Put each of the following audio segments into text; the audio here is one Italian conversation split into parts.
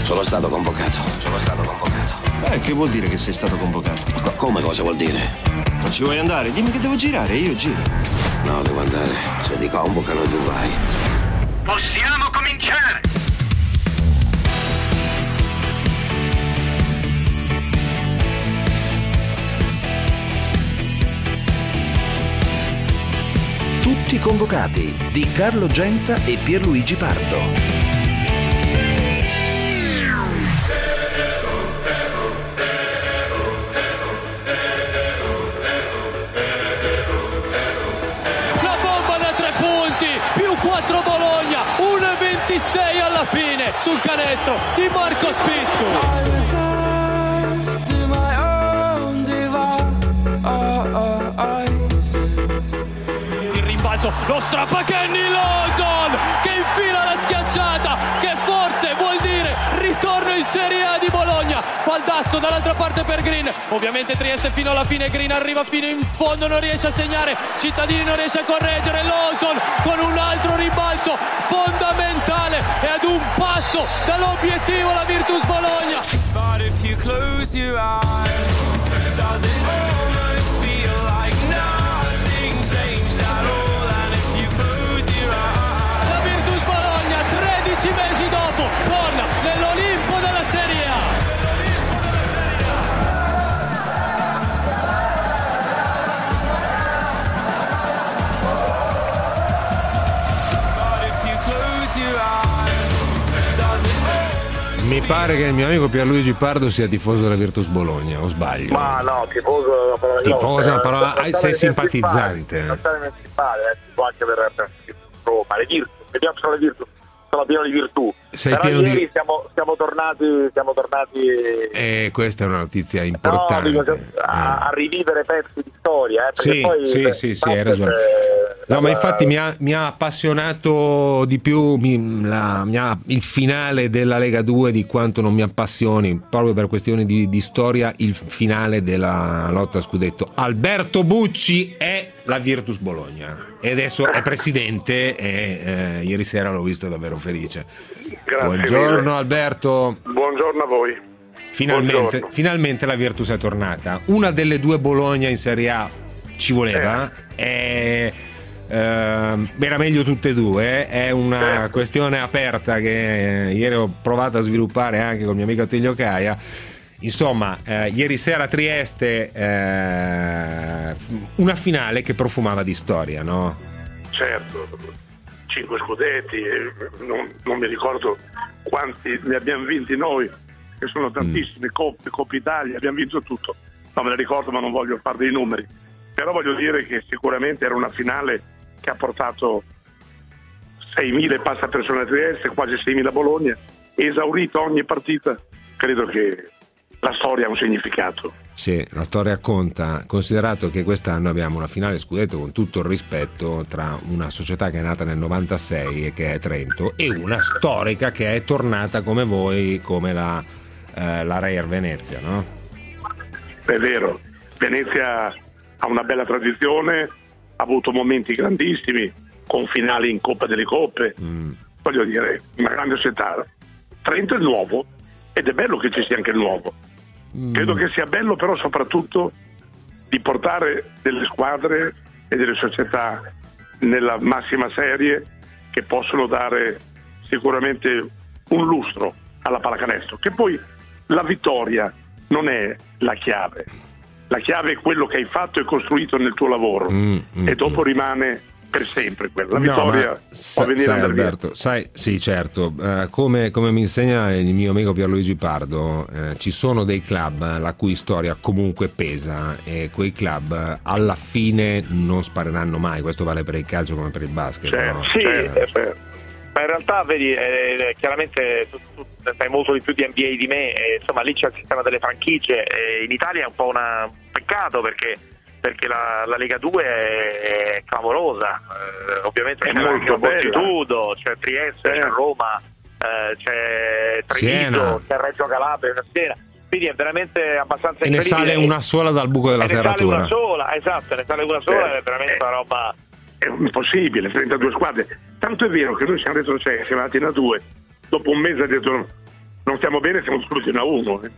Sono stato convocato. Che vuol dire che sei stato convocato? Ma come cosa vuol dire? Non ci vuoi andare? Dimmi che devo girare, io giro. No, devo andare. Se ti convocano tu vai. Possiamo cominciare! Tutti convocati di Carlo Genta e Pierluigi Pardo. Più 4 Bologna, 1,26 alla fine sul canestro di Marco Spizzu. Il rimbalzo, lo strappa Kenny Lawson che infila la schiacciata, che forse vuol dire ritorno in Serie A di Bologna. Baldasso dall'altra parte per Green, ovviamente Trieste fino alla fine, Green arriva fino in fondo, non riesce a segnare, Cittadini non riesce a correggere, Lawson con un altro rimbalzo fondamentale e ad un passo dall'obiettivo la Virtus Bologna. But if you close your eyes, does it almost feel like nothing changed at all? And if you close your eyes, la Virtus Bologna 13 mesi dopo torna nell'Olimpo della Serie A. Mi pare che il mio amico Pierluigi Pardo sia tifoso della Virtus Bologna, o sbaglio? Ma no, tifoso è una parola, sei simpatizzante. Non stare tipo anche per Roma, le Virtus, mi piacciono le Virtus, sono pieno di virtù. Sei però pieno ieri di... siamo tornati E questa è una notizia importante. No, a rivivere pezzi di storia, sì, poi sì, hai ragione. No, ma infatti mi ha appassionato di più il finale della Lega 2 di quanto non mi appassioni, proprio per questioni di storia, il finale della lotta a scudetto. Alberto Bucci è la Virtus Bologna e adesso è presidente e ieri sera l'ho visto davvero felice. Grazie Buongiorno mille. Alberto. Buongiorno a voi. Finalmente la Virtus è tornata. Una delle due Bologna in Serie A ci voleva. Era meglio tutte e due. È una questione aperta che ieri ho provato a sviluppare anche con il mio amico Attilio Caia. Insomma, ieri sera a Trieste una finale che profumava di storia, no? Certo, 5 scudetti, non mi ricordo quanti ne abbiamo vinti noi, che sono tantissime, Coppa Italia, abbiamo vinto tutto, non me ne ricordo ma non voglio fare dei numeri, però voglio dire che sicuramente era una finale che ha portato 6.000 e passa persone a Trieste, quasi 6.000 a Bologna, esaurita ogni partita. Credo che la storia ha un significato. Sì, la storia conta, considerato che quest'anno abbiamo una finale scudetto, con tutto il rispetto, tra una società che è nata nel 96 e che è Trento e una storica che è tornata come voi, come la Reyer Venezia, no? È vero, Venezia ha una bella tradizione, ha avuto momenti grandissimi con finali in Coppa delle Coppe, voglio dire, una grande società. Trento è nuovo ed è bello che ci sia anche il nuovo. Credo che sia bello però soprattutto di portare delle squadre e delle società nella massima serie che possono dare sicuramente un lustro alla pallacanestro, che poi la vittoria non è la chiave è quello che hai fatto e costruito nel tuo lavoro e dopo rimane per sempre quella. La vittoria può venire a Alberto, sai, sì, certo, come mi insegna il mio amico Pierluigi Pardo, ci sono dei club la cui storia comunque pesa e quei club alla fine non spareranno mai. Questo vale per il calcio come per il basket, no? Sì, ma in realtà vedi, chiaramente tu sai molto di più di NBA di me, insomma lì c'è il sistema delle franchigie, in Italia è un po' un peccato perché la Lega 2 è clamorosa, ovviamente c'è anche Moltitudo, c'è Trieste, c'è Roma, c'è Treviso, c'è Reggio Calabria, c'è Siena, quindi è veramente abbastanza e ne sale una sola dal buco della serratura. Ne sale una sola, è veramente una roba. È impossibile, 32 squadre. Tanto è vero che noi siamo retrocessi, siamo andati in A2, dopo un mese ha detto non stiamo bene, siamo subito 1-1.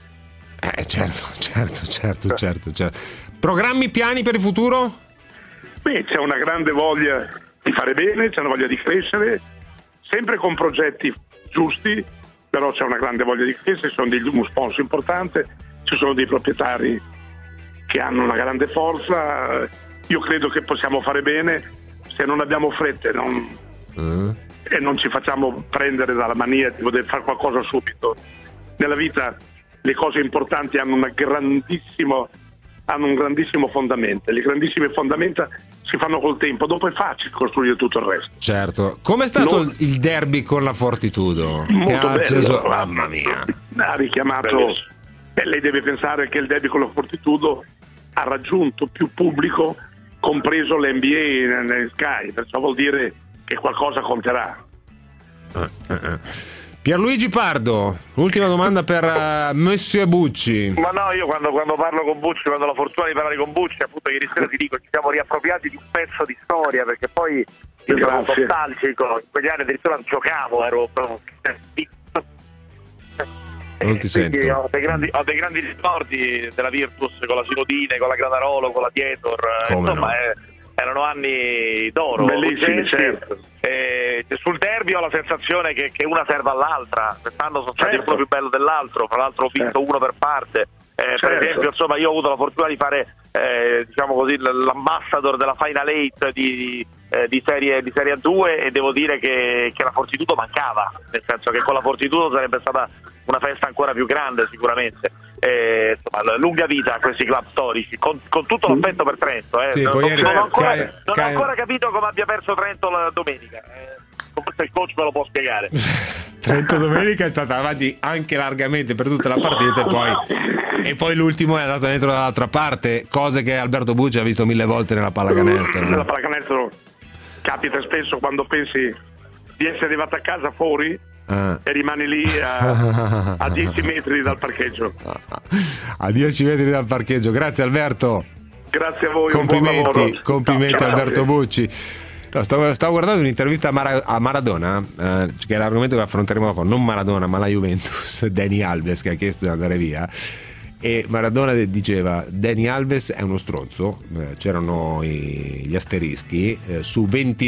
Certo. Programmi, piani per il futuro? Beh, c'è una grande voglia di fare bene, c'è una voglia di crescere, sempre con progetti giusti, però c'è una grande voglia di crescere, ci sono uno sponsor importante, ci sono dei proprietari che hanno una grande forza. Io credo che possiamo fare bene se non abbiamo fretta e non ci facciamo prendere dalla mania di poter fare qualcosa subito. Nella vita le cose importanti hanno un grandissimo fondamento. Le grandissime fondamenta si fanno col tempo, dopo è facile costruire tutto il resto. Certo. Com'è stato il derby con la Fortitudo? Molto bello. Mamma mia. Ha richiamato. Lei deve pensare che il derby con la Fortitudo ha raggiunto più pubblico, compreso l'NBA nel Sky, perciò vuol dire che qualcosa conterà. Pierluigi Pardo, ultima domanda per Monsieur Bucci. Ma no, io quando parlo con Bucci, quando ho la fortuna di parlare con Bucci, appunto ieri sera ti dico, ci siamo riappropriati di un pezzo di storia, perché poi io sono nostalgico, in quegli anni addirittura giocavo, ero non ti sento. Ho dei grandi ricordi della Virtus con la Sinodine, con la Granarolo, con la Tietor, insomma no. Erano anni d'oro, bellissimi, certo. Sul derby ho la sensazione che una serva all'altra. Quest'anno sono stati uno più bello dell'altro, fra l'altro ho vinto uno per parte. Per esempio, insomma, io ho avuto la fortuna di fare diciamo così l'ambassador della Final 8 di serie A2 e devo dire che la Fortitudo mancava, nel senso che con la Fortitudo sarebbe stata una festa ancora più grande sicuramente. Insomma, lunga vita a questi club storici, con tutto l'affetto per Trento. Sì, non ho ancora capito come abbia perso Trento la domenica. Forse il coach me lo può spiegare. Trento domenica è stata avanti anche largamente per tutta la partita e poi l'ultimo è andato dentro dall'altra parte, cose che Alberto Bucci ha visto 1000 volte nella pallacanestro. Nella pallacanestro capita spesso quando pensi di essere arrivato a casa fuori e rimani lì a 10 metri dal parcheggio. A 10 metri dal parcheggio. Grazie Alberto. Grazie a voi. Complimenti ciao, Alberto Bucci. No, stavo guardando un'intervista a Maradona, che è l'argomento che affronteremo dopo, non Maradona ma la Juventus, Dani Alves che ha chiesto di andare via, e Maradona diceva Dani Alves è uno stronzo, c'erano gli asterischi, su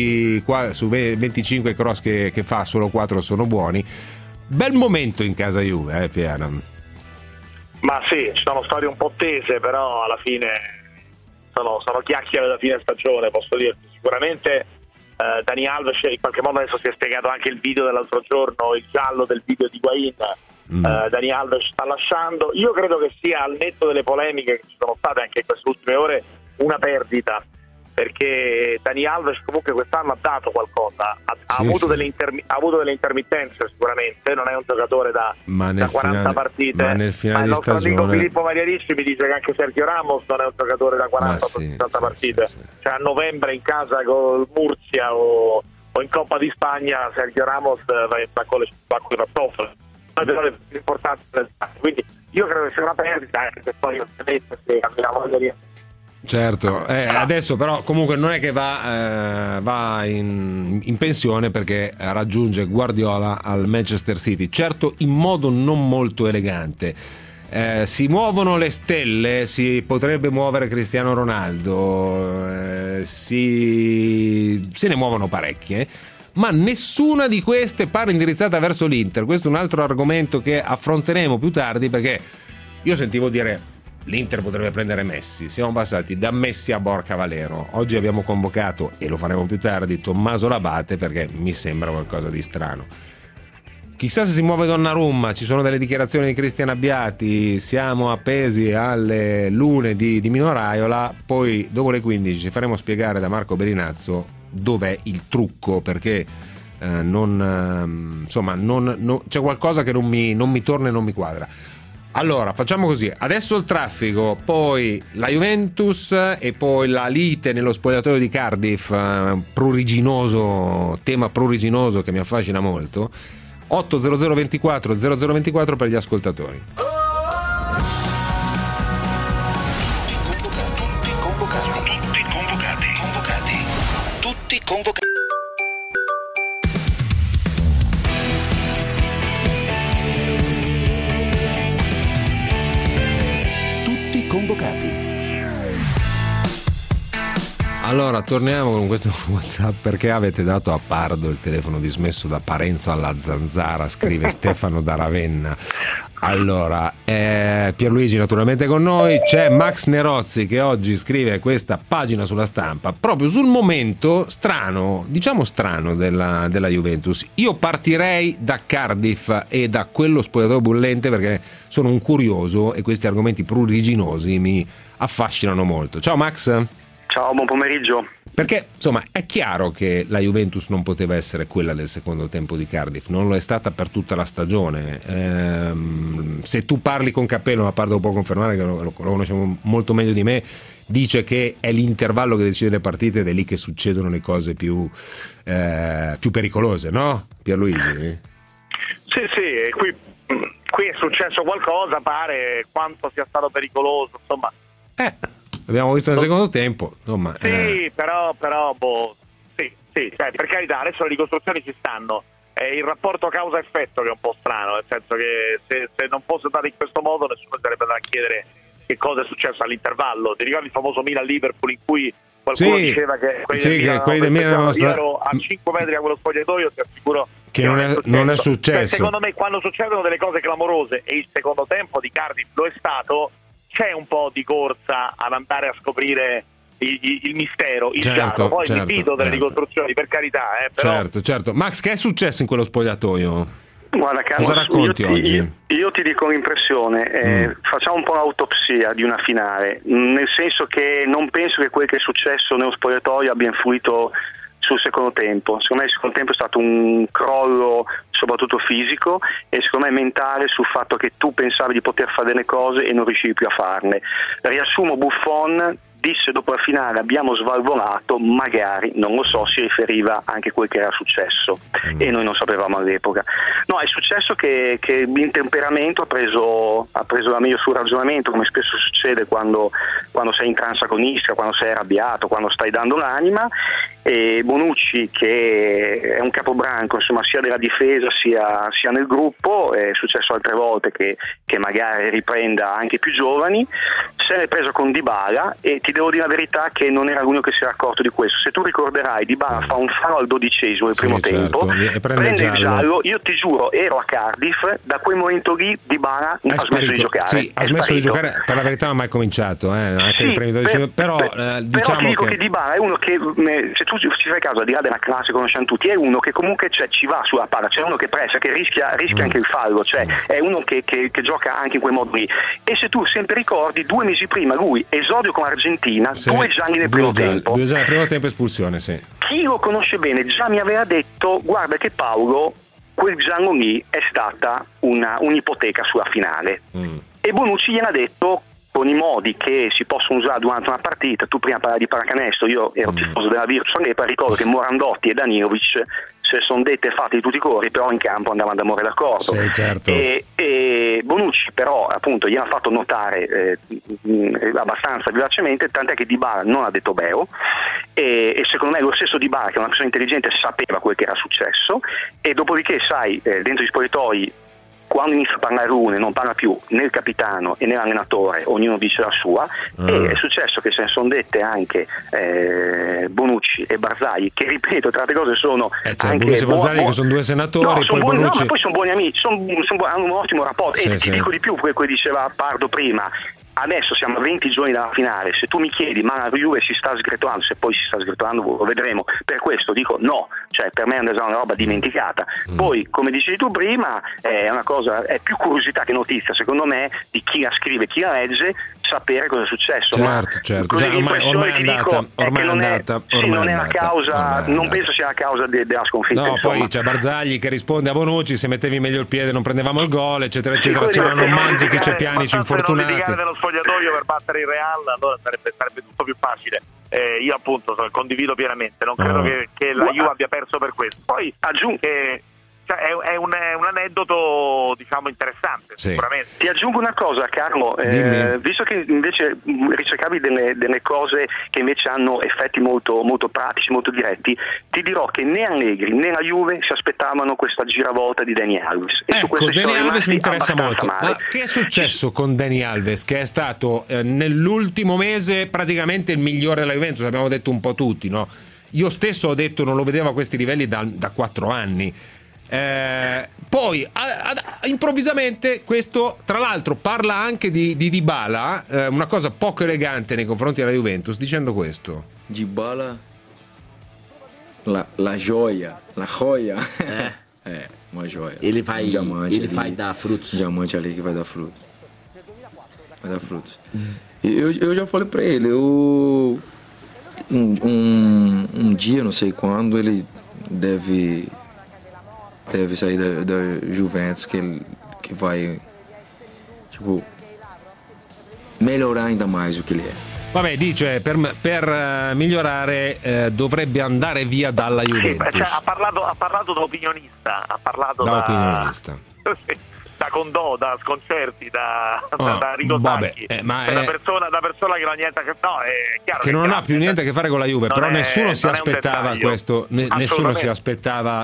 25 cross che fa solo 4 sono buoni. Bel momento in casa Juve, Piera. Ma sì, ci sono storie un po' tese, però alla fine sono chiacchiere da fine stagione, posso dirti. Sicuramente Dani Alves in qualche modo adesso si è spiegato anche il video dell'altro giorno, il giallo del video di Higuaín. Dani Alves sta lasciando. Io credo che sia, al netto delle polemiche che ci sono state anche in queste ultime ore, una perdita, perché Dani Alves comunque quest'anno ha dato qualcosa, ha avuto delle intermittenze sicuramente, non è un giocatore da 40 partite, ma nel finale il di nostro stagione amico Filippo Magliarisci mi dice che anche Sergio Ramos non è un giocatore da 40 60 partite. Cioè a novembre in casa col Murcia o in Coppa di Spagna Sergio Ramos va con le pantofole, è importante, quindi io credo che sia una perdita, anche se poi ovviamente se abbiamo voglia di. Certo, adesso però comunque non è che va in pensione, perché raggiunge Guardiola al Manchester City, certo in modo non molto elegante. Si muovono le stelle, si potrebbe muovere Cristiano Ronaldo, se ne muovono parecchie, ma nessuna di queste pare indirizzata verso l'Inter. Questo è un altro argomento che affronteremo più tardi, perché io sentivo dire l'Inter potrebbe prendere Messi, siamo passati da Messi a Borca Valero. Oggi abbiamo convocato, e lo faremo più tardi, Tommaso Labate, perché mi sembra qualcosa di strano. Chissà se si muove Donnarumma, ci sono delle dichiarazioni di Cristian Abbiati, siamo appesi alle lune di Mino Raiola, poi dopo le 15 ci faremo spiegare da Marco Berinazzo dov'è il trucco, perché c'è qualcosa che non mi torna e non mi quadra. Allora facciamo così, adesso il traffico, poi la Juventus e poi la lite nello spogliatoio di Cardiff, tema pruriginoso che mi affascina molto. 80024 0024 per gli ascoltatori. Tutti convocati. Allora, torniamo con questo WhatsApp. Perché avete dato a Pardo il telefono dismesso da Parenzo alla Zanzara? Scrive Stefano da Ravenna. Allora, Pierluigi naturalmente con noi. C'è Max Nerozzi che oggi scrive questa pagina sulla Stampa proprio sul momento strano della Juventus. Io partirei da Cardiff e da quello spogliatoio bollente, perché sono un curioso e questi argomenti pruriginosi mi affascinano molto. Ciao Max. Ciao, buon pomeriggio. Perché insomma è chiaro che la Juventus non poteva essere quella del secondo tempo di Cardiff, non lo è stata per tutta la stagione. Se tu parli con Cappello, ma Pardo può confermare che lo conosciamo molto meglio di me, dice che è l'intervallo che decide le partite ed è lì che succedono le cose più pericolose, no Pierluigi? Sì, qui è successo qualcosa, pare, quanto sia stato pericoloso, insomma. Abbiamo visto nel secondo tempo, insomma. Sì, però sì, cioè, per carità, adesso le ricostruzioni ci stanno. È il rapporto causa-effetto che è un po' strano, nel senso che se non fosse stato in questo modo nessuno sarebbe andato a chiedere che cosa è successo all'intervallo. Ti ricordi il famoso Milan-Liverpool in cui qualcuno diceva che quelli del Milan io ero a 5 metri da quello spogliatoio, ti assicuro che non è successo. Secondo me, quando succedono delle cose clamorose, e il secondo tempo di Cardiff lo è stato, c'è un po' di corsa ad andare a scoprire il mistero, il giallo. Poi mi fido delle ricostruzioni, per carità. Però... Certo. Max, che è successo in quello spogliatoio? Guarda, Carlos, cosa racconti oggi? Io ti dico l'impressione, facciamo un po' l'autopsia di una finale, nel senso che non penso che quel che è successo nello spogliatoio abbia influito sul secondo tempo. Secondo me il secondo tempo è stato un crollo soprattutto fisico e secondo me mentale, sul fatto che tu pensavi di poter fare delle cose e non riuscivi più a farle. Riassumo, Buffon disse dopo la finale: abbiamo svalvolato, magari, non lo so, si riferiva anche a quel che era successo e noi non sapevamo all'epoca. No, è successo che l'intemperamento ha preso la meglio sul ragionamento, come spesso succede quando sei in transa agonistica, quando sei arrabbiato, quando stai dando l'anima, e Bonucci, che è un capobranco, insomma, sia della difesa sia nel gruppo, è successo altre volte che magari riprenda anche più giovani, se l'è preso con Dybala, e ti devo dire la verità che non era l'unico che si era accorto di questo. Se tu ricorderai, Dybala fa un fallo al 12esimo del primo tempo, prende il giallo. Io ti giuro, ero a Cardiff, da quel momento lì Dybala ha smesso di giocare. Sì, ha smesso di giocare, per la verità non ha mai cominciato, anche i primi 12, però diciamo ti dico che Dybala è uno che, se tu ci fai caso, al di là della classe, conosciamo tutti, è uno che comunque ci va sulla palla, c'è uno che pressa, che rischia anche il fallo, cioè è uno che gioca anche in quel modo lì. E se tu sempre ricordi, 2 mesi prima lui esordio con l'Argentina, 2 gialli nel primo tempo. 2 gialli nel primo tempo, espulsione, sì. Chi lo conosce bene già mi aveva detto: guarda che Paolo, quel giallo lì è stata un'ipoteca sulla finale. E Bonucci gliel'ha detto con i modi che si possono usare durante una partita. Tu prima parlavi di pallacanestro, io ero tifoso della Virtus Alepa, ricordo che Morandotti e Danilovic se sono dette e fatte di tutti i colori, però in campo andavano d'amore d'accordo. Sì, certo. E Bonucci però appunto gli ha fatto notare abbastanza vivacemente, tant'è che Dybala non ha detto beo, e secondo me lo stesso Dybala, che è una persona intelligente, sapeva quel che era successo, e dopodiché sai, dentro gli spogliatoi, quando inizia a parlare uno e non parla più né il capitano e né l'allenatore, ognuno dice la sua, e è successo che se ne sono dette anche Bonucci e Barzagli, che ripeto, tra le cose sono anche Bonucci e Barzagli che sono 2 senatori, ma poi sono buoni amici, hanno un ottimo rapporto, e ti dico di più, come diceva Pardo prima. Adesso siamo a 20 giorni dalla finale, se tu mi chiedi ma la Juve si sta sgretolando, se poi si sta sgretolando lo vedremo, per questo dico no, cioè per me è una roba dimenticata. Poi, come dicevi tu prima, è una cosa, è più curiosità che notizia secondo me di chi la scrive, chi la legge, sapere cosa è successo. Certo. Ormai è andata. Non è la causa, non penso sia la causa della sconfitta. No, poi c'è Barzagli che risponde a Bonucci: se mettevi meglio il piede non prendevamo il gol, eccetera eccetera. C'erano Manzic e Pjanic infortunati. Nello spogliatoio per battere il Real, allora sarebbe tutto più facile. Io appunto condivido pienamente, non credo che la Juve abbia perso per questo. Poi aggiungo che è un aneddoto diciamo interessante, sicuramente. Ti aggiungo una cosa, Carlo, visto che invece ricercavi delle cose che invece hanno effetti molto, molto pratici, molto diretti, ti dirò che né Allegri né la Juve si aspettavano questa giravolta di Dani Alves. E ecco, Dani Alves mi interessa molto. Ma che è successo con Dani Alves, che è stato nell'ultimo mese praticamente il migliore della Juventus? Abbiamo detto un po' tutti, no? Io stesso ho detto non lo vedevo a questi livelli da 4 anni. Poi improvvisamente questo, tra l'altro, parla anche di Dybala, una cosa poco elegante nei confronti della Juventus, dicendo questo: Dybala, la gioia, uma joia. Ele vai dar frutos. Diamante ali que vai dar frutos. Vai dar frutos. Eu já falei pra ele, um dia, não sei quando, ele deve sair da Juventus, que vai, tipo, melhorar ainda mais o que ele è. Vabbè, dice per migliorare dovrebbe andare via dalla Juventus. Cioè, ha parlato da opinionista, opinionista. Da Condò, da Sconcerti, da Rico Sacchi, da persona che non ha niente a che fare, è chiaro che non ha più niente a che fare con la Juve, però nessuno si aspettava questo, nessuno si aspettava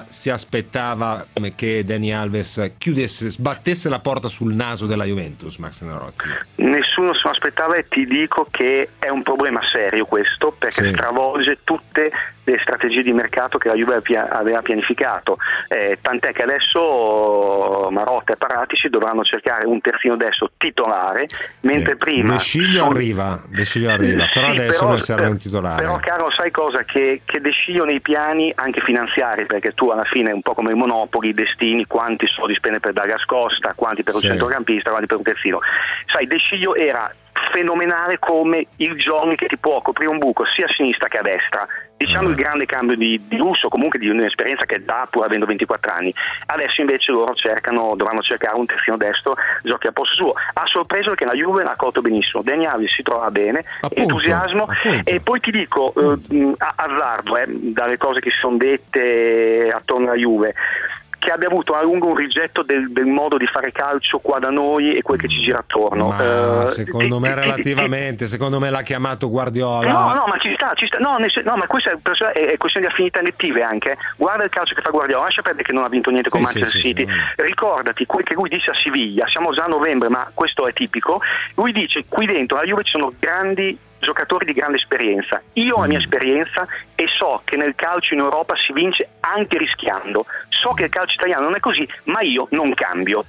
che Dani Alves sbattesse la porta sul naso della Juventus, Max Nerozzi. Nessuno se lo aspettava, e ti dico che è un problema serio questo, perché stravolge tutte le strategie di mercato che la Juve aveva pianificato, tant'è che adesso Marotta e Paratici dovranno cercare un terzino destro titolare, mentre prima De Sciglio arriva, però adesso ne serve un titolare. Però caro, sai cosa? Che De Sciglio nei piani anche finanziari, perché tu alla fine è un po' come i monopoli, destini quanti soldi spende per Douglas Costa, quanti per un centrocampista, quanti per un terzino. Sai, De Sciglio era fenomenale come il Johnny che ti può coprire un buco sia a sinistra che a destra, diciamo il grande cambio di lusso, comunque di un'esperienza che dà pur avendo 24 anni. Adesso invece loro dovranno cercare un terzino destro, giochi a posto suo. Ha sorpreso perché la Juve l'ha accolto benissimo, Dani Alves si trova bene, entusiasmo. E poi ti dico, azzardo dalle cose che si sono dette attorno alla Juve, che abbia avuto a lungo un rigetto del modo di fare calcio qua da noi e quel che ci gira attorno. Secondo me relativamente, secondo me l'ha chiamato Guardiola. No, ma ci sta. No, ma questa è questione di affinità elettive anche. Guarda il calcio che fa Guardiola, lascia perdere che non ha vinto niente con Manchester City. Ricordati quel che lui dice a Siviglia, siamo già a novembre, ma questo è tipico. Lui dice: qui dentro alla Juve ci sono grandi giocatori di grande esperienza. Io ho la mia esperienza e so che nel calcio in Europa si vince anche rischiando. So che il calcio italiano non è così, ma io non cambio.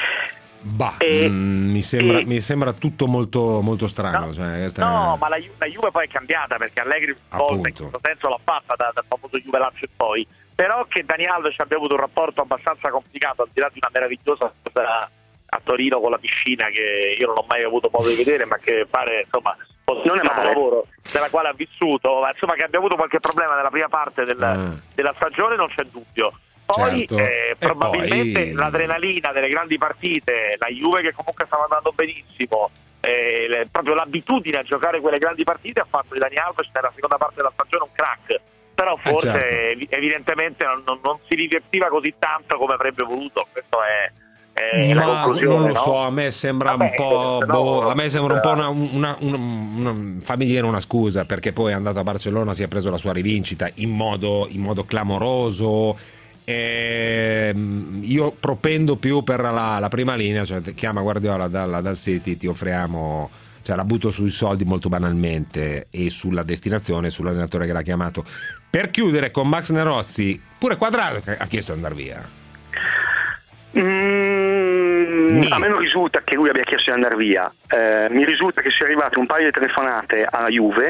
Mi sembra tutto molto, molto strano. Ma la Juve poi è cambiata, perché Allegri in questo senso l'ha fatta dal famoso Juve Lazio e poi. Però che Dani Alves abbia avuto un rapporto abbastanza complicato, al di là di una meravigliosa cosa a Torino con la piscina che io non ho mai avuto modo di vedere, ma che pare insomma non è un lavoro della quale ha vissuto, ma insomma che abbia avuto qualche problema nella prima parte della stagione non c'è dubbio. Poi probabilmente l'adrenalina delle grandi partite, la Juve che comunque stava andando benissimo, proprio l'abitudine a giocare quelle grandi partite ha fatto di Dani Alves nella seconda parte della stagione un crack, però forse evidentemente non si divertiva così tanto come avrebbe voluto. Questo è la conclusione, non lo so, a me sembra un po' fammi dire una scusa, perché poi è andato a Barcellona, si è preso la sua rivincita in modo clamoroso. Io propendo più per la prima linea, cioè chiama Guardiola dal City, ti offriamo, cioè la butto sui soldi molto banalmente e sulla destinazione, sull'allenatore che l'ha chiamato. Per chiudere con Max Nerozzi, pure Quadrado ha chiesto di andare via. A me non risulta che lui abbia chiesto di andare via, mi risulta che sia arrivate un paio di telefonate alla Juve,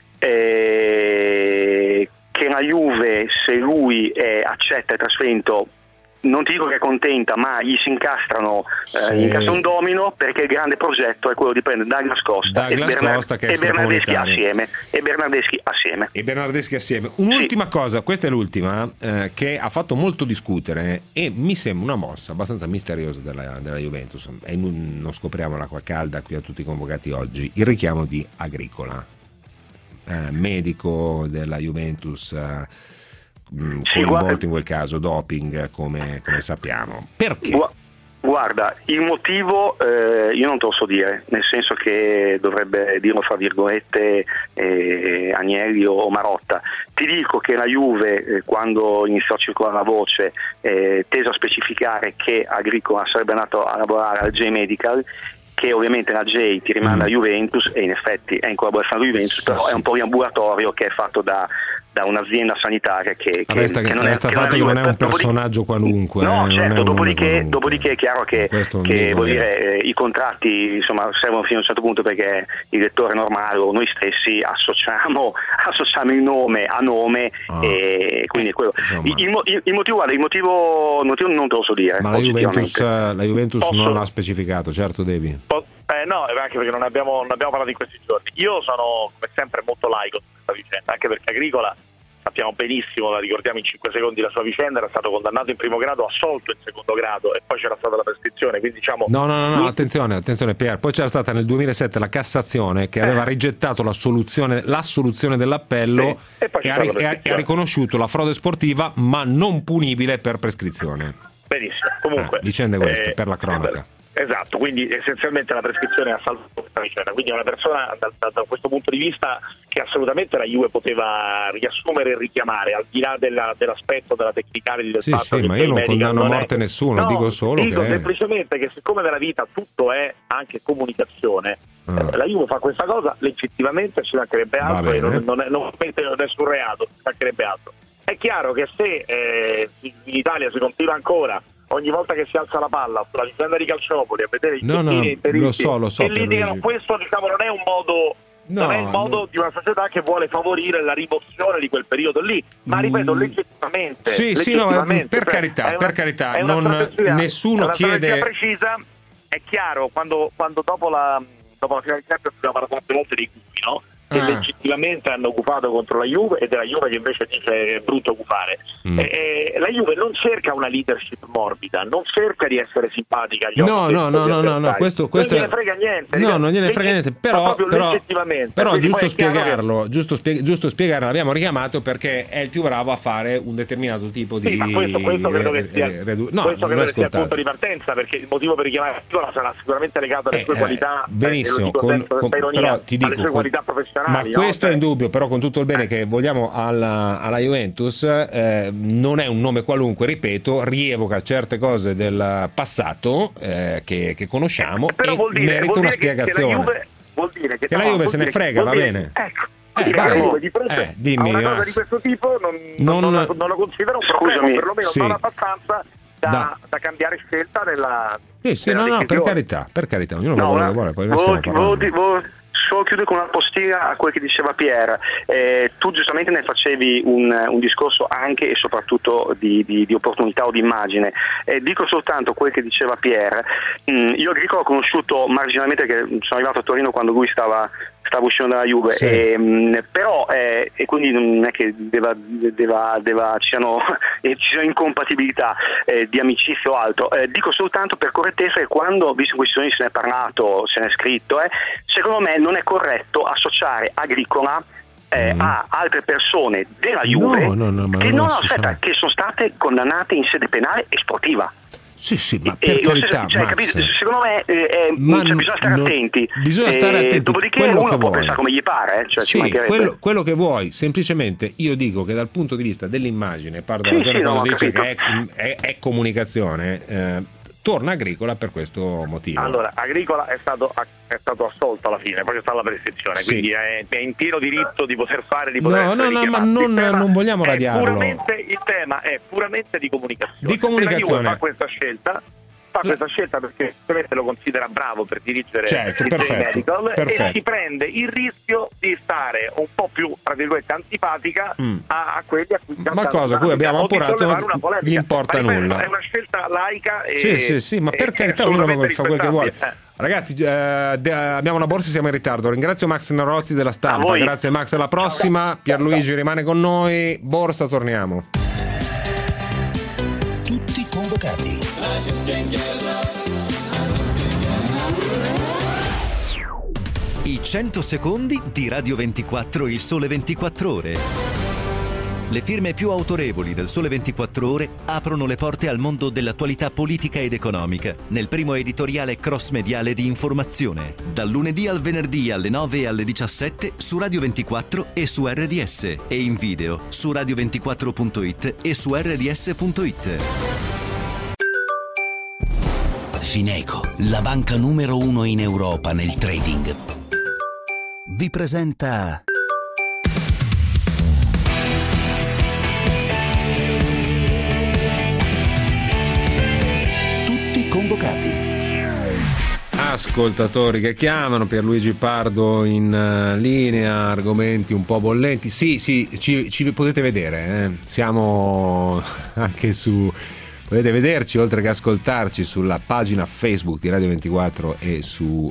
che la Juve, se lui accetta il trasferimento, non ti dico che è contenta, ma gli si incastra un domino, perché il grande progetto è quello di prendere Douglas Costa che è Bernardeschi assieme. Un'ultima cosa, questa è l'ultima, che ha fatto molto discutere e mi sembra una mossa abbastanza misteriosa della Juventus, e non scopriamo l'acqua calda qui a tutti i convocati oggi, il richiamo di Agricola, medico della Juventus, coinvolto in quel caso, doping, come sappiamo. Perché? Guarda, il motivo io non te lo so dire, nel senso che dovrebbe dirlo fra virgolette Agnelli o Marotta. Ti dico che la Juve, quando iniziò a circolare la voce tesa a specificare che Agricola sarebbe andato a lavorare al J-Medical, che ovviamente la J ti rimanda a Juventus, e in effetti è in collaborazione con Juventus, però è un po' un ambulatorio che è fatto da un'azienda sanitaria che resta fatto che non è un personaggio qualunque. No, certo, dopodiché è chiaro che vuol dire, i contratti insomma servono fino a un certo punto, perché il lettore normale o noi stessi associamo il nome a nome, e quindi è quello. Il motivo non te lo so dire. Ma la Juventus non l'ha specificato, certo Devi? No, anche perché non abbiamo parlato in questi giorni. Io sono come sempre molto laico su questa vicenda, anche perché Agricola, sappiamo benissimo, la ricordiamo in 5 secondi la sua vicenda, era stato condannato in primo grado, assolto in secondo grado, e poi c'era stata la prescrizione, quindi diciamo... No, attenzione Pier, poi c'era stata nel 2007 la Cassazione che aveva rigettato l'assoluzione dell'appello, e ha riconosciuto la frode sportiva ma non punibile per prescrizione. Benissimo, comunque... vicende queste, per la cronaca. Esatto, quindi essenzialmente la prescrizione ha salvato questa vicenda, quindi è una persona da questo punto di vista che assolutamente la Juve poteva riassumere e richiamare, al di là dell'aspetto della tecnicalità del fatto. Sì, ma io non condanno a morte nessuno, dico solo che... semplicemente che siccome nella vita tutto è anche comunicazione, la Juve fa questa cosa legittimamente, ci mancherebbe altro, e non mette nessun reato, ci mancherebbe altro. È chiaro che se in Italia si continua ancora ogni volta che si alza la palla sulla vicenda di Calciopoli a vedere i lo so, che litigano, questo diciamo non è un modo, non è il modo di una società che vuole favorire la rimozione di quel periodo lì, ma ripeto legittimamente. Per carità, nessuno chiede precisa. È chiaro quando dopo la finale di Champions abbiamo parlato tante volte dei gufi, no? Che legittimamente hanno gufato contro la Juve, ed è la Juve che invece dice è brutto gufare. La Juve non cerca una leadership morbida, non cerca di essere simpatica agli occhi. No, questo non gliene frega niente. No, non gliene frega niente, però giusto spiegarlo, giusto spiegarlo, l'abbiamo richiamato perché è il più bravo a fare un determinato tipo di... ma questo credo che sia il punto di partenza, perché il motivo per richiamare Agricola sarà sicuramente legato alle sue qualità, benissimo, però ti dico, alle sue qualità professionali. Ma questo è indubbio, però con tutto il bene che vogliamo alla Juventus, non è un nome qualunque, ripeto, rievoca certe cose del passato che conosciamo, però e merita una spiegazione. Che la Juve se ne frega, va bene. Dimmi, una cosa di questo tipo non lo considero un problema, perlomeno non abbastanza da cambiare scelta nella... per carità, ognuno vuole quello che vuole, poi ne stiamo parlando. Solo chiudo con una postilla a quel che diceva Pier. Tu giustamente ne facevi un discorso anche e soprattutto di opportunità o di immagine. Dico soltanto quel che diceva Pier. Io Agricola l'ho conosciuto marginalmente, perché sono arrivato a Torino quando lui stava uscendo dalla Juve, però e quindi non è che ci siano incompatibilità di amicizia o altro. Dico soltanto per correttezza che quando, visto in questi giorni se ne è parlato, se ne è scritto, secondo me non è corretto associare Agricola a altre persone della Juve che sono state condannate in sede penale e sportiva. Sì, ma per carità, secondo me bisogna stare attenti. Bisogna stare attenti. Dopodiché uno può pensare come gli pare. Quello che vuoi. Semplicemente io dico che dal punto di vista dell'immagine, parlo della ragione quando dice che è comunicazione. Torna Agricola per questo motivo. Allora, Agricola è stato assolto alla fine, poi c'è stata la prescrizione, quindi è in pieno diritto di poter fare, di poter ma non vogliamo radiarlo. Il tema è puramente di comunicazione. La Juve fa questa scelta perché ovviamente lo considera bravo per dirigere il Medical, e si prende il rischio di stare un po' più, tra virgolette, antipatica a quelli a cui cosa a cui abbiamo appurato gli importa nulla. È una scelta laica ma per carità ognuno fa quel che vuole. Ragazzi, abbiamo una borsa, siamo in ritardo. Ringrazio Max Narozzi della Stampa. Grazie Max, alla prossima. Pierluigi rimane con noi. Borsa, torniamo. Tutti convocati. I 100 secondi di Radio 24, il sole 24 ore. Le firme più autorevoli del Sole 24 Ore aprono le porte al mondo dell'attualità politica ed economica nel primo editoriale cross-mediale di informazione, dal lunedì al venerdì alle 9 e alle 17 su Radio 24 e su RDS e in video su radio24.it e su rds.it. Fineco, la banca numero 1 in Europa nel trading, vi presenta Tutti convocati. Ascoltatori che chiamano, Pierluigi Pardo in linea, argomenti un po' bollenti. Sì, ci potete vedere, siamo anche su... Potete vederci oltre che ascoltarci sulla pagina Facebook di Radio 24 e su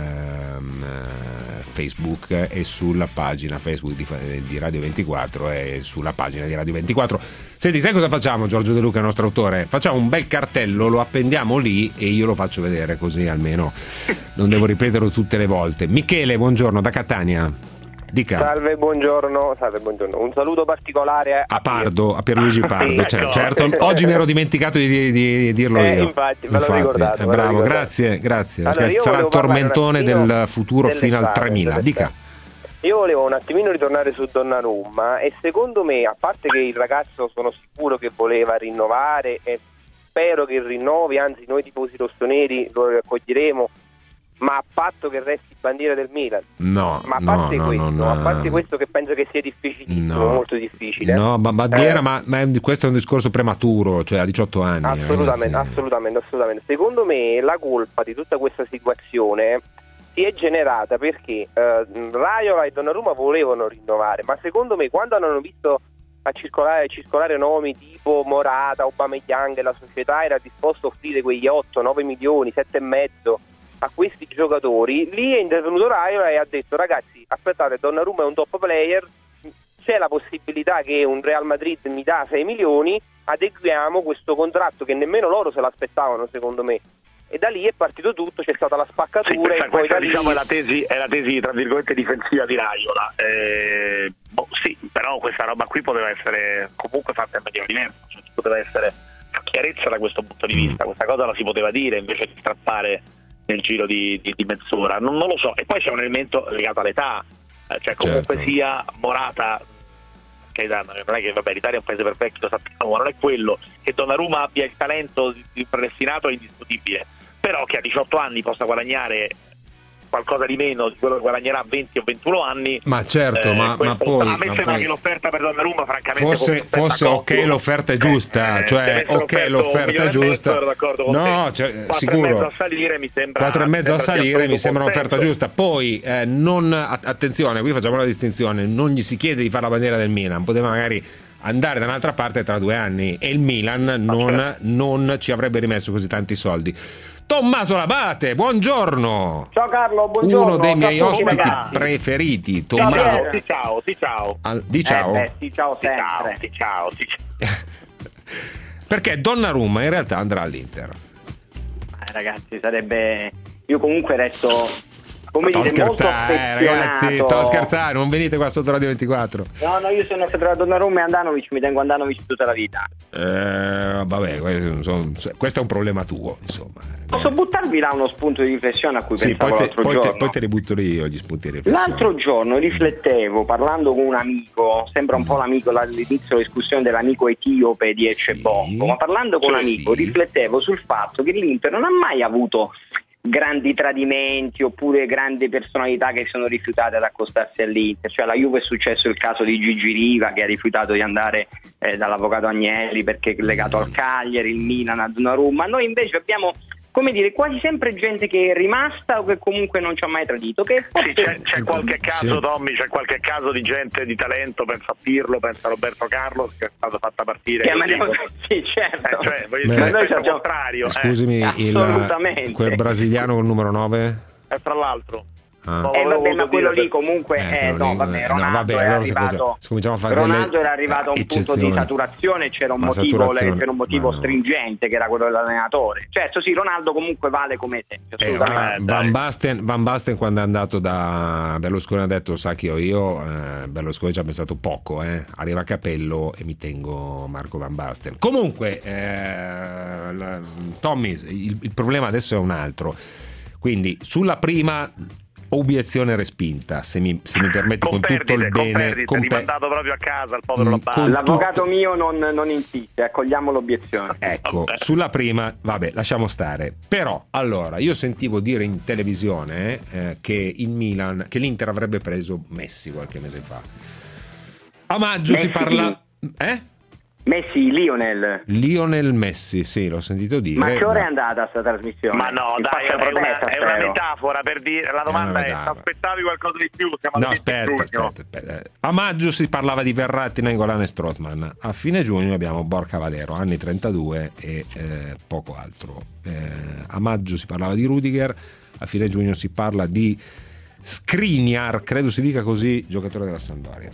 Facebook e sulla pagina Facebook di Radio 24 e sulla pagina di Radio 24. Senti, sai cosa facciamo, Giorgio De Luca, il nostro autore? Facciamo un bel cartello, lo appendiamo lì e io lo faccio vedere, così almeno non devo ripeterlo tutte le volte. Michele, buongiorno, da Catania. Dica. Salve, buongiorno. Un saluto particolare a Pierluigi Pardo. Certo. Oggi mi ero dimenticato di dirlo io. Infatti, me l'ho ricordato. Bravo, grazie. Allora, sarà il tormentone del futuro fino al 3000. Dica. Io volevo un attimino ritornare su Donnarumma e secondo me, a parte che il ragazzo sono sicuro che voleva rinnovare e spero che rinnovi, anzi noi tifosi rossoneri lo accoglieremo, ma a patto che resti bandiera del Milan. No, ma a parte questo che penso che sia difficilissimo, molto difficile. No, ma bandiera, ma questo è un discorso prematuro, cioè a 18 anni. Assolutamente. Secondo me la colpa di tutta questa situazione si è generata perché Raiola e Donnarumma volevano rinnovare, ma secondo me quando hanno visto a circolare nomi tipo Morata, Aubameyang, la società era disposta a offrire quegli 8, 9 milioni, 7,5 a questi giocatori, lì è intervenuto Raiola e ha detto: ragazzi, aspettate, Donnarumma è un top player, c'è la possibilità che un Real Madrid mi dà 6 milioni, adeguiamo questo contratto che nemmeno loro se l'aspettavano secondo me, e da lì è partito tutto, c'è stata la spaccatura. Sì, questa diciamo è la tesi tra virgolette difensiva di Raiola, sì, però questa roba qui poteva essere comunque fatta in maniera diversa, cioè poteva essere chiarezza da questo punto di vista, questa cosa la si poteva dire invece di trattare nel giro di mezz'ora, non lo so. E poi c'è un elemento legato all'età, cioè comunque sia Morata, che non è che l'Italia è un paese per vecchi, lo sappiamo, ma non è quello, che Donnarumma abbia il talento predestinato è indiscutibile, però che a 18 anni possa guadagnare qualcosa di meno di quello che guadagnerà a 20 o 21 anni. Ma certo, ma poi a me sembra che l'offerta per Donnarumma francamente fosse ok, l'offerta è giusta, cioè ok, l'offerta è giusta. No, sicuro. 4,5 a salire mi sembra 4,5 a salire mi sembra un'offerta giusta. Poi attenzione, qui facciamo una distinzione, non gli si chiede di fare la bandiera del Milan, poteva magari andare da un'altra parte tra 2 anni e il Milan non ci avrebbe rimesso così tanti soldi. Tommaso Labate, buongiorno. Ciao Carlo, buongiorno. Uno dei miei ospiti preferiti. Tommaso. Ciao. Di ciao. Ciao sempre. Ciao. Perché Donnarumma in realtà andrà all'Inter. Ragazzi, sarebbe... Io comunque resto... Sto scherzando, non venite qua sotto Radio 24. No, io sono affezionato a Donnarumma e Andanovic, mi tengo Andanovic tutta la vita. Vabbè, questo è un problema tuo, insomma. Posso buttarvi là uno spunto di riflessione a cui pensavo l'altro giorno? Poi te li butto io gli spunti di riflessione. L'altro giorno riflettevo, parlando con un amico, sembra un po' l'amico all'inizio della discussione dell'amico etiope di Ecebongo, ma parlando con un amico riflettevo sul fatto che l'Inter non ha mai avuto grandi tradimenti oppure grandi personalità che sono rifiutate ad accostarsi all'Inter, cioè alla Juve è successo il caso di Gigi Riva che ha rifiutato di andare dall'avvocato Agnelli perché è legato al Cagliari, il Milan a Donnarumma. Noi invece abbiamo, come dire, quasi sempre gente che è rimasta o che comunque non ci ha mai tradito. Che c'è qualche caso, Tommy, c'è qualche caso di gente di talento, pensa a Pirlo, pensa a Roberto Carlos, che è stato fatta partire. Sì, certo. Ma noi c'è il contrario. Scusami, quel brasiliano con il numero 9? Tra l'altro. Vabbè, ma quello lì comunque Ronaldo era arrivato, Ronaldo era arrivato a un punto di saturazione, c'era un motivo stringente che era quello dell'allenatore. Certo, sì, Ronaldo comunque vale come esempio. Van Basten quando è andato da Berlusconi ha detto: sa che io Berlusconi ci ha pensato poco, arriva Capello e mi tengo Marco Van Basten. Comunque Tommy, il problema adesso è un altro, quindi sulla prima obiezione respinta, se mi permetti, con tutto il bene, rimandato proprio a casa il povero Lombardo. L'avvocato mio non insiste, accogliamo l'obiezione. Ecco, sulla prima, vabbè, lasciamo stare. Però, allora, io sentivo dire in televisione che l'Inter avrebbe preso Messi qualche mese fa. A maggio si parla... Lionel Messi, sì, l'ho sentito dire. Ma che ora è andata sta trasmissione? Ma no, dai, è una metafora per dire. La domanda è: aspettavi qualcosa di più? Aspetta. A maggio si parlava di Verratti, Nainggolan e Strootman. A fine giugno abbiamo Borja Valero, anni 32 e poco altro. A maggio si parlava di Rudiger, a fine giugno si parla di Skriniar, credo si dica così, giocatore della Sampdoria.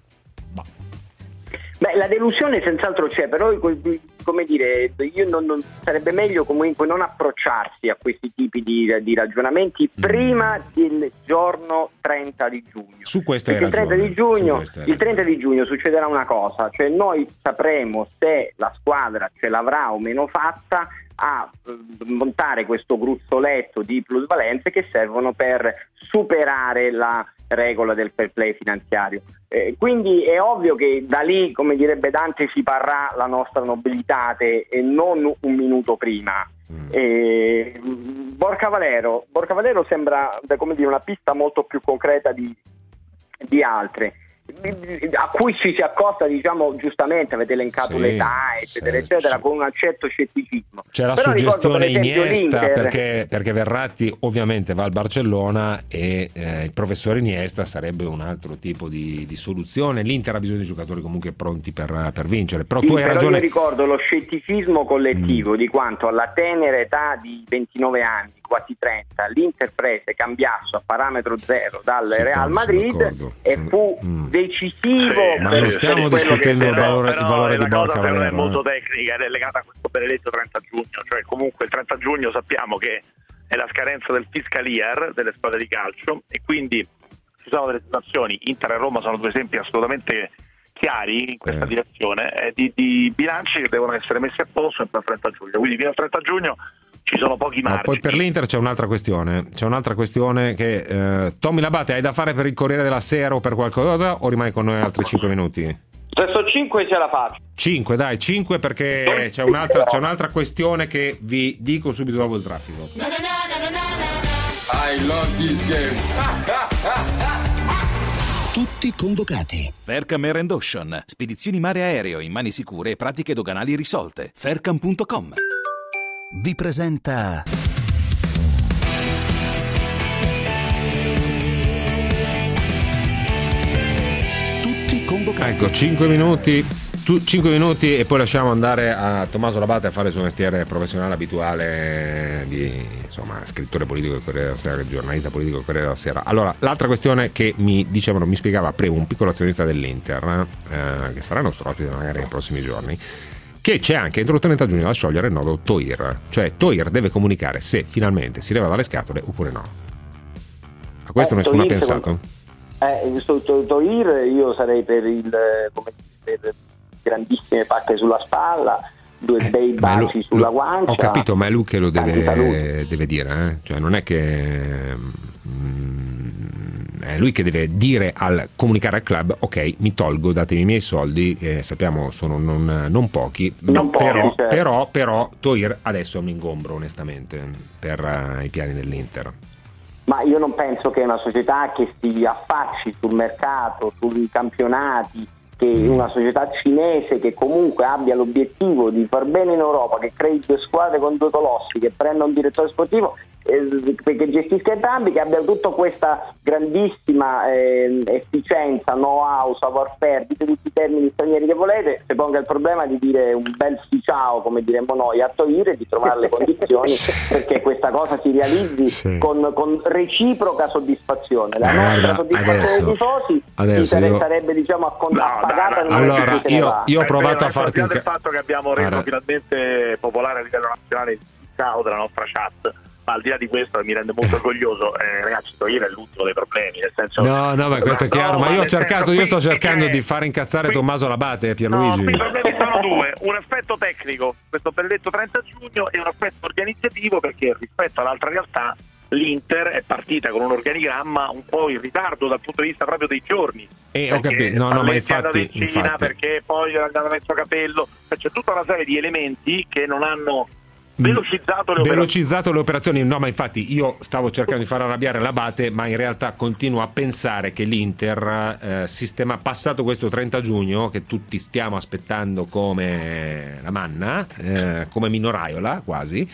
Beh, la delusione senz'altro c'è, però come dire, io non sarebbe meglio comunque non approcciarsi a questi tipi di ragionamenti prima del giorno 30 di giugno. Su questo hai ragione. Il 30 di giugno succederà una cosa, cioè noi sapremo se la squadra ce l'avrà o meno fatta a montare questo gruzzoletto di plusvalenze che servono per superare la regola del fair play finanziario. Quindi è ovvio che da lì, come direbbe Dante, si parrà la nostra nobilitate e non un minuto prima. Borja Valero sembra, come dire, una pista molto più concreta di altre, a cui ci si accosta, diciamo, giustamente avete elencato l'età eccetera, con un certo scetticismo. C'è la suggestione Iniesta perché Verratti ovviamente va al Barcellona e il professore Iniesta sarebbe un altro tipo di soluzione. L'Inter ha bisogno di giocatori comunque pronti per vincere, però tu hai ragione. Io ricordo lo scetticismo collettivo di quanto alla tenera età di 29 anni, quasi 30, l'Inter prese Cambiasso a parametro zero dal Real Madrid e fu decisivo. Ma non stiamo discutendo il valore di Borja Valero. È molto tecnica ed è legata a questo benedetto 30 giugno, cioè comunque il 30 giugno sappiamo che è la scadenza del fiscal year delle squadre di calcio e quindi ci sono delle situazioni, Inter e Roma sono due esempi assolutamente chiari in questa direzione, di bilanci che devono essere messi a posto entro il 30 giugno, quindi fino al 30 giugno ci sono pochi margini. Poi per l'Inter c'è un'altra questione che Tommy Labate, hai da fare per il Corriere della Sera o per qualcosa o rimani con noi altri 5 minuti? Se sono 5 ce la faccio. 5 perché c'è un'altra questione che vi dico subito dopo il traffico. I love this game. Tutti convocati. Faircam Air and Ocean, spedizioni mare aereo in mani sicure e pratiche doganali risolte. Faircam.com vi presenta Tutti convocati. Ecco, 5 minuti e poi lasciamo andare a Tommaso Labate a fare il suo mestiere professionale abituale di scrittore politico del Corriere della Sera, giornalista politico del Corriere della Sera. Allora, l'altra questione che mi spiegava prima un piccolo azionista dell'Inter, che sarà nostro ospite magari nei prossimi giorni, che c'è anche entro il 30 giugno da sciogliere il nodo Thohir, cioè Thohir deve comunicare se finalmente si leva dalle scatole oppure no. A questo nessuno ha pensato? Su Thohir io sarei per grandissime pacche sulla spalla, due bei baci sulla guancia. Ho capito, ma è lui che lo deve dire, cioè non è che è lui che deve dire comunicare al club: ok, mi tolgo, datemi i miei soldi, che sappiamo sono non pochi, però Thohir adesso è un ingombro onestamente per i piani dell'Inter. Ma io non penso che una società che si affacci sul mercato, sui campionati, che una società cinese che comunque abbia l'obiettivo di far bene in Europa, che crei due squadre con due colossi, che prenda un direttore sportivo, che gestisca entrambi, che abbia tutta questa grandissima efficienza, know-how, savoir-faire, dite tutti i termini stranieri che volete, si ponga il problema di dire un bel sì ciao, come diremmo noi, a Toir, e di trovare le condizioni perché questa cosa si realizzi con reciproca soddisfazione. La nostra soddisfazione dei tifosi sarebbe diciamo appagata. Allora io ho provato a farti il fatto che abbiamo reso finalmente popolare a livello nazionale il ciao della nostra chat, ma al di là di questo mi rende molto orgoglio, ragazzi, Toir è l'ultimo dei problemi, nel senso no, ma questo è chiaro, ma io sto cercando di far incazzare Tommaso Labate e Pierluigi. I problemi sono due: un aspetto tecnico, questo benedetto 30 giugno, e un aspetto organizzativo, perché rispetto all'altra realtà l'Inter è partita con un organigramma un po' in ritardo dal punto di vista proprio dei giorni. Ho capito, ma infatti perché poi è andato messo capello, c'è tutta una serie di elementi che non hanno velocizzato le operazioni. No, ma infatti io stavo cercando di far arrabbiare l'Abate, ma in realtà continuo a pensare che l'Inter passato questo 30 giugno che tutti stiamo aspettando come la manna, come Minoraiola quasi,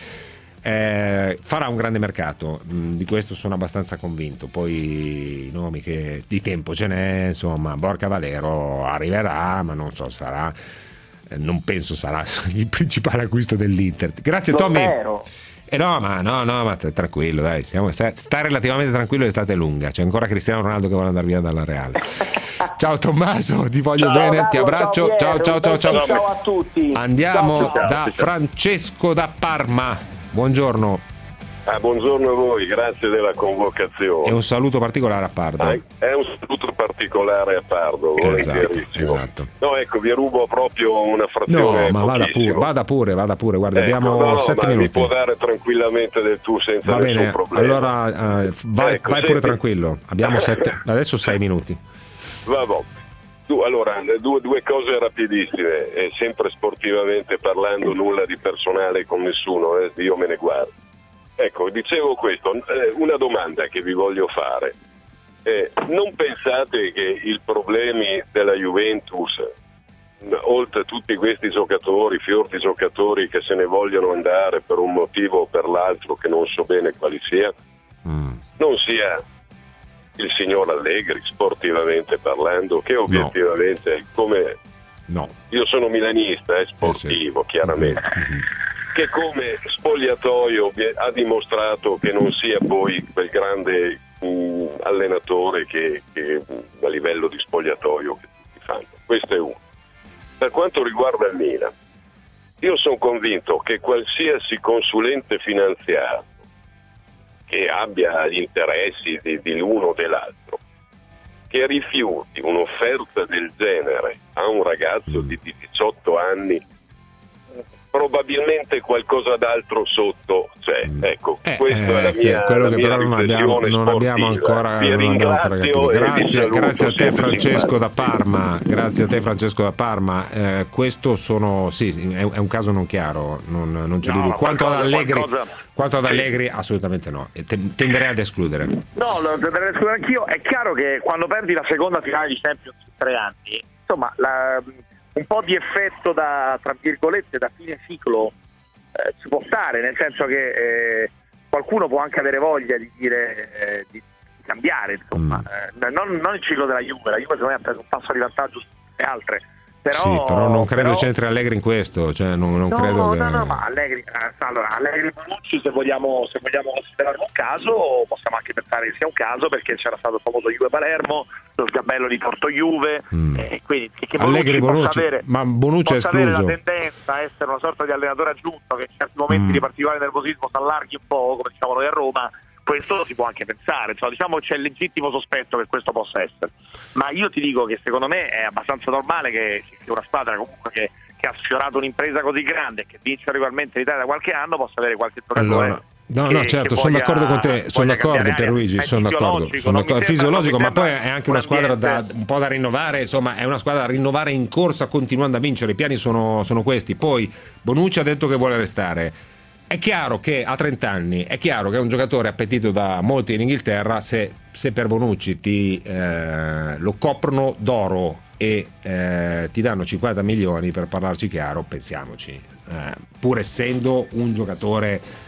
farà un grande mercato, di questo sono abbastanza convinto. Poi nomi che di tempo ce n'è, insomma, Borca Valero arriverà, ma non so, non penso sarà il principale acquisto dell'Inter. Grazie Tommy. No, ma tranquillo, dai, sta relativamente tranquillo, l'estate è lunga, c'è ancora Cristiano Ronaldo che vuole andare via dalla Reale. Ciao Tommaso, ti voglio bene, Carlo, ti abbraccio, ciao a tutti. Andiamo da Francesco da Parma, buongiorno. Buongiorno a voi, grazie della convocazione. E un saluto particolare a Pardo. È un saluto particolare a Pardo, volentierissimo. Esatto. No, ecco, vi rubo proprio una frazione. No, ma vada pure, guarda, abbiamo 7 minuti. Mi può dare tranquillamente del tu senza nessun problema. Allora vai pure tranquillo, abbiamo adesso 6 minuti. Vabbè. Allora, due cose rapidissime, sempre sportivamente parlando, nulla di personale con nessuno, Dio me ne guardi. Ecco, dicevo questo, una domanda che vi voglio fare. Non pensate che i problemi della Juventus, oltre a tutti questi giocatori, fiordi giocatori che se ne vogliono andare per un motivo o per l'altro, che non so bene quali sia, non sia il signor Allegri, sportivamente parlando, che obiettivamente io sono milanista, sportivo, chiaramente, che come spogliatoio ha dimostrato che non sia poi quel grande allenatore che a livello di spogliatoio che tutti fanno. Questo è uno. Per quanto riguarda il Milan, io sono convinto che qualsiasi consulente finanziario che abbia gli interessi di l'uno o dell'altro, che rifiuti un'offerta del genere a un ragazzo di 18 anni, probabilmente qualcosa d'altro sotto c'è. Ecco, questa è la mia, quello che però non abbiamo ancora capito. Grazie a te Francesco da Parma. Questo è un caso non chiaro, non c'è dubbio. Quanto ad Allegri assolutamente no, tenderei ad escludere. No, lo tenderei ad escludere anch'io. È chiaro che quando perdi la seconda finale di Champions in 3 anni, insomma, un po' di effetto da, tra virgolette, da fine ciclo ci può stare, nel senso che qualcuno può anche avere voglia di dire di cambiare, insomma. Non il ciclo della Juve, la Juve secondo me ha preso un passo di vantaggio su tutte le altre, però non credo c'entri Allegri in questo, cioè non credo che... No, ma Allegri e Bonucci, se vogliamo considerare un caso, possiamo anche pensare che sia un caso, perché c'era stato il famoso Juve-Palermo, lo sgabello di Porto Juve, quindi che Allegri Bonucci, ma Bonucci è escluso. Avere la tendenza a essere una sorta di allenatore aggiunto che in certi momenti di particolare nervosismo si allarghi un po', come diciamo noi a Roma. Questo si può anche pensare, diciamo c'è il legittimo sospetto che questo possa essere, ma io ti dico che secondo me è abbastanza normale che ci sia una squadra comunque che ha sfiorato un'impresa così grande, che vince regolarmente l'Italia da qualche anno, possa avere qualche giocatore. Certo, sono d'accordo con te, sono d'accordo Pierluigi, sono d'accordo, è fisiologico, ma poi è anche una squadra un po' da rinnovare, insomma è una squadra da rinnovare in corsa continuando a vincere, i piani sono questi. Poi Bonucci ha detto che vuole restare. È chiaro che a 30 anni è un giocatore appetito da molti in Inghilterra. Se per Bonucci lo coprono d'oro e ti danno 50 milioni per parlarci chiaro, pensiamoci, pur essendo un giocatore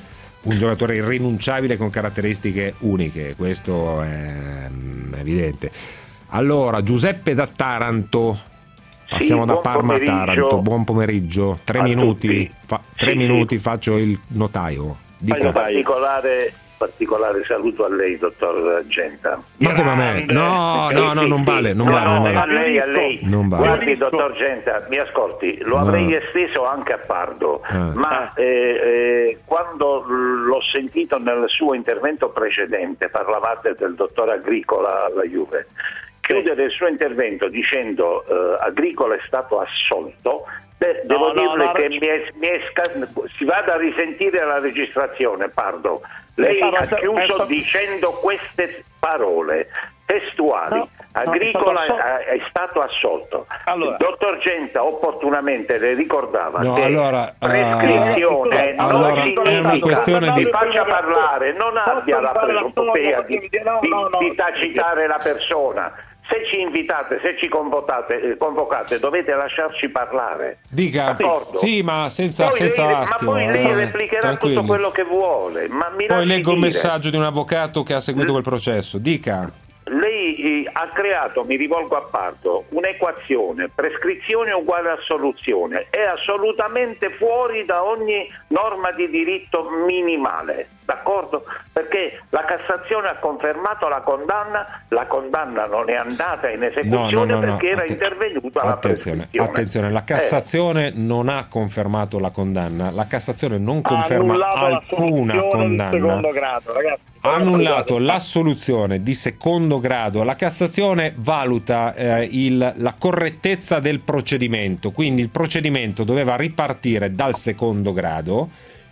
un giocatore irrinunciabile con caratteristiche uniche, questo è evidente. Allora, Giuseppe da Taranto, passiamo da Parma a Taranto. Buon pomeriggio, 3 minuti, 3 minuti, faccio il notaio. Un particolare saluto a lei, dottor Genta. Ma come a me? No, non vale. A lei. Non vale. Guardi, dottor Genta, mi ascolti, lo avrei esteso anche a Pardo, ma quando l'ho sentito nel suo intervento precedente, parlavate del dottor Agricola alla Juve, chiudere il suo intervento dicendo Agricola è stato assolto. Devo dirle che si vada a risentire la registrazione, Pardo. Lei ha chiuso dicendo queste parole testuali. Agricola è stato assolto. Il dottor Genta opportunamente le ricordava che prescrizione non significa di faccia parlare, non abbia la presupopea di tacitare la persona. Se ci invitate, se ci convocate, dovete lasciarci parlare. Dica, d'accordo? Sì, ma senza astio. Ma poi lei replicherà tutto quello che vuole. Ma poi leggo il messaggio di un avvocato che ha seguito quel processo. Dica. Lei ha creato, mi rivolgo a Pardo, un'equazione, prescrizione uguale assoluzione, è assolutamente fuori da ogni norma di diritto minimale, d'accordo? Perché la Cassazione ha confermato la condanna non è andata in esecuzione perché era intervenuta la prescrizione. Attenzione, la Cassazione non ha confermato la condanna, la Cassazione non conferma alcuna condanna. Secondo grado, ragazzi. Ha annullato l'assoluzione di secondo grado. La Cassazione valuta la correttezza del procedimento, quindi il procedimento doveva ripartire dal secondo grado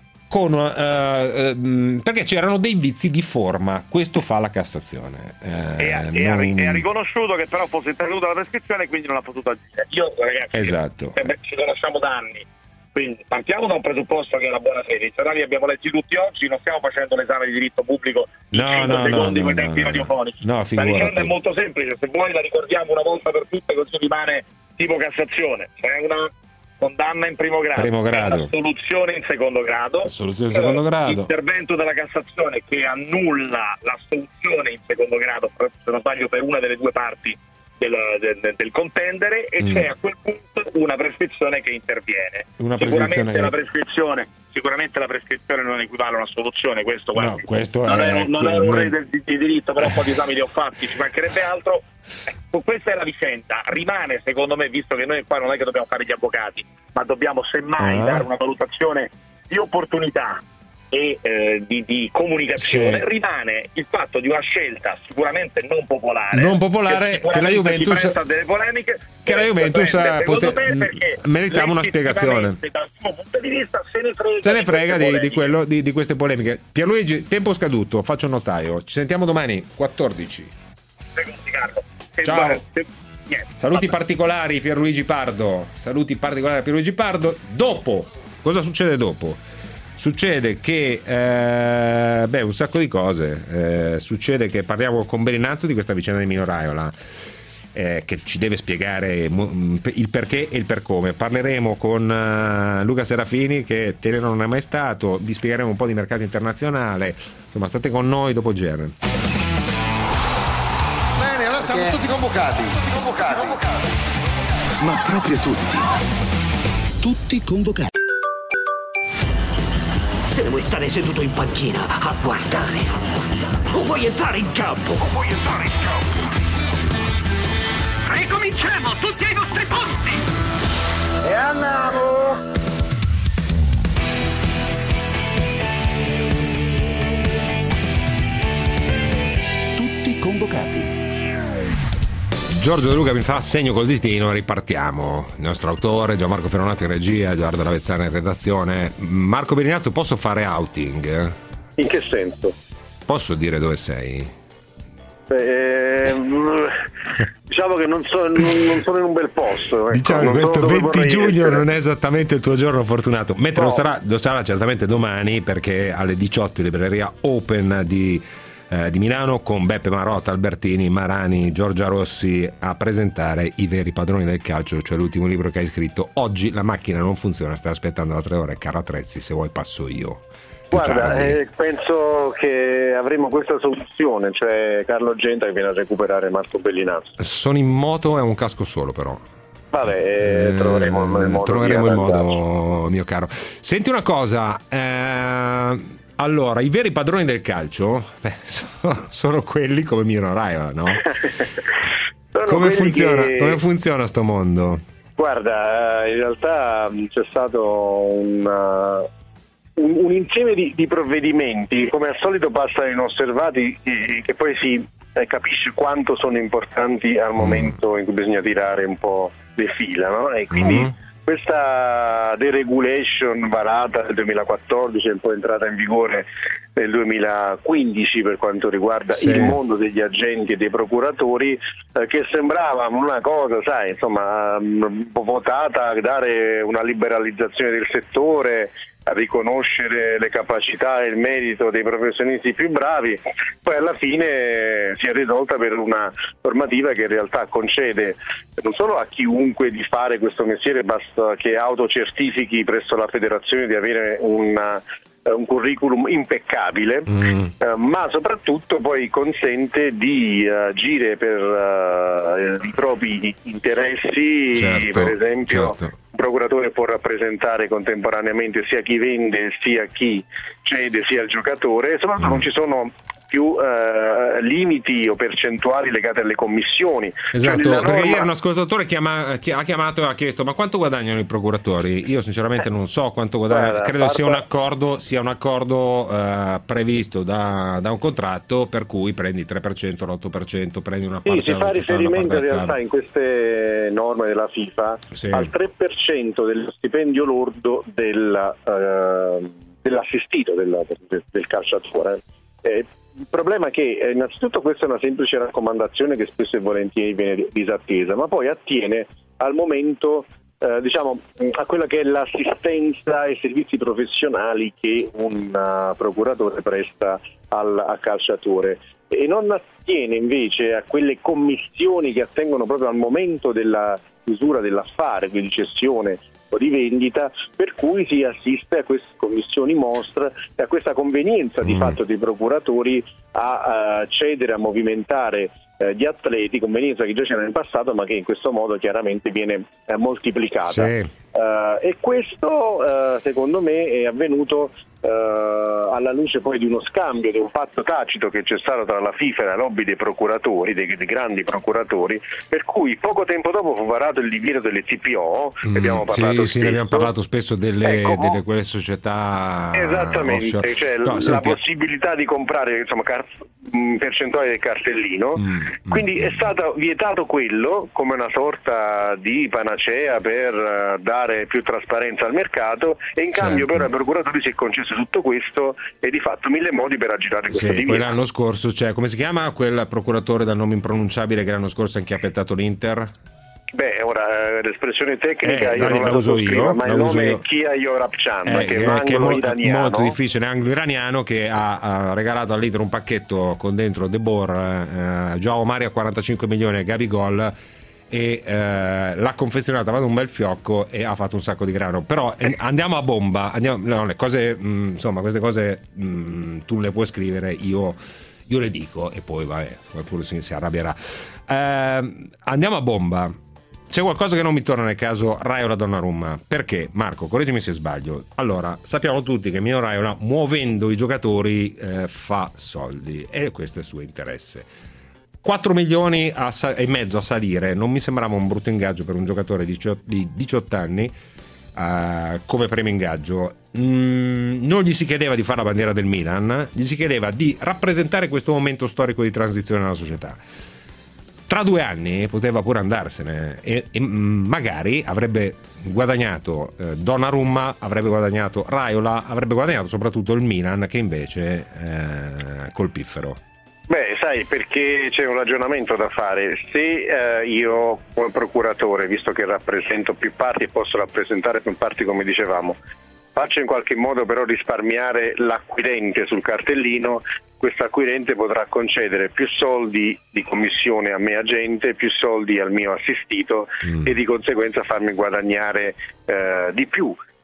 perché c'erano dei vizi di forma. Questo fa la Cassazione. Ha riconosciuto che però fosse intervenuta la prescrizione e quindi non ha potuto agire. Io, ragazzi, esatto. Ci conosciamo da anni. Quindi partiamo da un presupposto che è la buona fede. I giornali li abbiamo letti tutti oggi, non stiamo facendo l'esame di diritto pubblico in 5 secondi con i tempi radiofonici. La vicenda è molto semplice, se vuoi la ricordiamo una volta per tutte, così rimane tipo Cassazione. C'è una condanna in primo grado. Assoluzione in secondo grado. Intervento della Cassazione che annulla l'assoluzione in secondo grado, se non sbaglio per una delle due parti del contendere, e c'è a quel punto una prescrizione che interviene. Sicuramente la prescrizione non equivale a una soluzione, questo non è un re di diritto, però un po' di esami li ho fatti, ci mancherebbe altro. Questa è la vicenda. Rimane, secondo me, visto che noi qua non è che dobbiamo fare gli avvocati, ma dobbiamo semmai dare una valutazione di opportunità e di comunicazione, rimane il fatto di una scelta sicuramente non popolare che la Juventus ha delle polemiche, che la Juventus meritava una spiegazione. Dal suo punto di vista se ne frega di queste polemiche. Pierluigi, tempo scaduto, faccio un notaio, ci sentiamo domani 14. Secondi, Carlo. Ciao. Saluti particolari Pierluigi Pardo. Dopo, cosa succede dopo? Succede che un sacco di cose. Succede che parliamo con Beninazzo di questa vicenda di Mino Raiola, che ci deve spiegare il perché e il per come. Parleremo con Luca Serafini, che Tenero non è mai stato. Vi spiegheremo un po' di mercato internazionale. Insomma, state con noi dopo GR. Bene, allora siamo tutti convocati. Ma proprio tutti convocati. Te ne vuoi stare seduto in panchina a guardare? O vuoi entrare in campo? Ricominciamo tutti ai vostri posti! E andiamo! Tutti convocati. Giorgio De Luca mi fa segno col ditino, ripartiamo. Il nostro autore, Gianmarco Ferronato in regia, Edoardo Lavezzana in redazione. Marco Beninazzo, posso fare outing? In che senso? Posso dire dove sei? Diciamo che non sono in un bel posto. Ecco. Diciamo che questo 20 giugno non è esattamente il tuo giorno fortunato, mentre lo sarà certamente domani, perché alle 18 in libreria Open di Milano, con Beppe Marotta, Albertini, Marani, Giorgia Rossi a presentare I veri padroni del calcio, cioè l'ultimo libro che hai scritto. Oggi la macchina non funziona, stai aspettando da 3 ore, caro Attrezzi, se vuoi passo io. Guarda, penso che avremo questa soluzione, cioè Carlo Genta che viene a recuperare Marco Bellinazzo. Sono in moto, è un casco solo però. Vabbè, troveremo il modo, mio caro. Senti una cosa, allora, i veri padroni del calcio sono quelli come Mino Raiola, no? Come funziona sto mondo? Guarda, in realtà c'è stato un insieme di provvedimenti, come al solito passano inosservati, che poi si capisce quanto sono importanti al momento in cui bisogna tirare un po' le fila, no? E quindi questa deregulation varata nel 2014 è poi entrata in vigore nel 2015 per quanto riguarda il mondo degli agenti e dei procuratori, che sembrava una cosa, sai, insomma, votata a dare una liberalizzazione del settore, a riconoscere le capacità e il merito dei professionisti più bravi, poi alla fine si è risolta per una normativa che in realtà concede non solo a chiunque di fare questo mestiere, basta che autocertifichi presso la federazione di avere un curriculum impeccabile, ma soprattutto poi consente di agire per i propri interessi, per esempio il procuratore può rappresentare contemporaneamente sia chi vende sia chi cede sia il giocatore, soprattutto non ci sono più limiti o percentuali legate alle commissioni. Esatto, perché ieri un ascoltatore ha chiamato e ha chiesto: ma quanto guadagnano i procuratori? Io sinceramente non so quanto guadagnano, credo sia un accordo previsto da un contratto per cui prendi il 3%, l'8%, prendi una parte. Sì, si fa riferimento in realtà in queste norme della FIFA al 3% dello stipendio lordo dell'assistito del calciatore. Il problema è che innanzitutto questa è una semplice raccomandazione che spesso e volentieri viene disattesa, ma poi attiene al momento, a quella che è l'assistenza e servizi professionali che un procuratore presta al calciatore, e non attiene invece a quelle commissioni che attengono proprio al momento della chiusura dell'affare, quindi di cessione o di vendita, per cui si assiste a queste commissioni mostra e a questa convenienza di fatto dei procuratori a cedere, a movimentare gli atleti, convenienza che già c'era nel passato ma che in questo modo chiaramente viene moltiplicata. E questo secondo me è avvenuto alla luce poi di uno scambio, di un patto tacito che c'è stato tra la FIFA e la lobby dei procuratori, dei grandi procuratori, per cui poco tempo dopo fu varato il divieto delle TPO, ne abbiamo parlato spesso delle quelle società esattamente, offshore. Cioè la possibilità di comprare percentuale del cartellino, quindi è stato vietato quello come una sorta di panacea per dare più trasparenza al mercato, e in cambio però ai procuratori si è concesso tutto questo e di fatto mille modi per aggirare questo divieto. Poi l'anno scorso, come si chiama quel procuratore dal nome impronunciabile che l'anno scorso ha inchiappettato l'Inter? Beh, ora l'espressione tecnica io non la uso io, ma il nome è Kia Yorapchan, che è un anglo iraniano. Molto difficile, anglo iraniano, che ha regalato all'Inter un pacchetto con dentro De Boer, Joao Mario a 45 milioni e Gabigol, e l'ha confezionata ad un bel fiocco e ha fatto un sacco di grano. Però andiamo a bomba, le cose, queste cose tu le puoi scrivere, io le dico e poi vabbè, qualcuno si arrabbierà. Andiamo a bomba. C'è qualcosa che non mi torna nel caso Raiola Donnarumma. Perché, Marco, correggimi se sbaglio. Allora, sappiamo tutti che Mino Raiola, muovendo i giocatori, fa soldi, e questo è il suo interesse. 4 milioni e mezzo a salire non mi sembrava un brutto ingaggio per un giocatore di 18 anni come primo ingaggio. Non gli si chiedeva di fare la bandiera del Milan, gli si chiedeva di rappresentare questo momento storico di transizione nella società. Tra 2 anni poteva pure andarsene e magari avrebbe guadagnato Donnarumma, avrebbe guadagnato Raiola, avrebbe guadagnato soprattutto il Milan, che invece col piffero. Beh, sai, perché c'è un ragionamento da fare. Se io come procuratore, visto che rappresento più parti e posso rappresentare più parti come dicevamo, faccio in qualche modo però risparmiare l'acquirente sul cartellino, questo acquirente potrà concedere più soldi di commissione a me agente, più soldi al mio assistito e di conseguenza farmi guadagnare di più.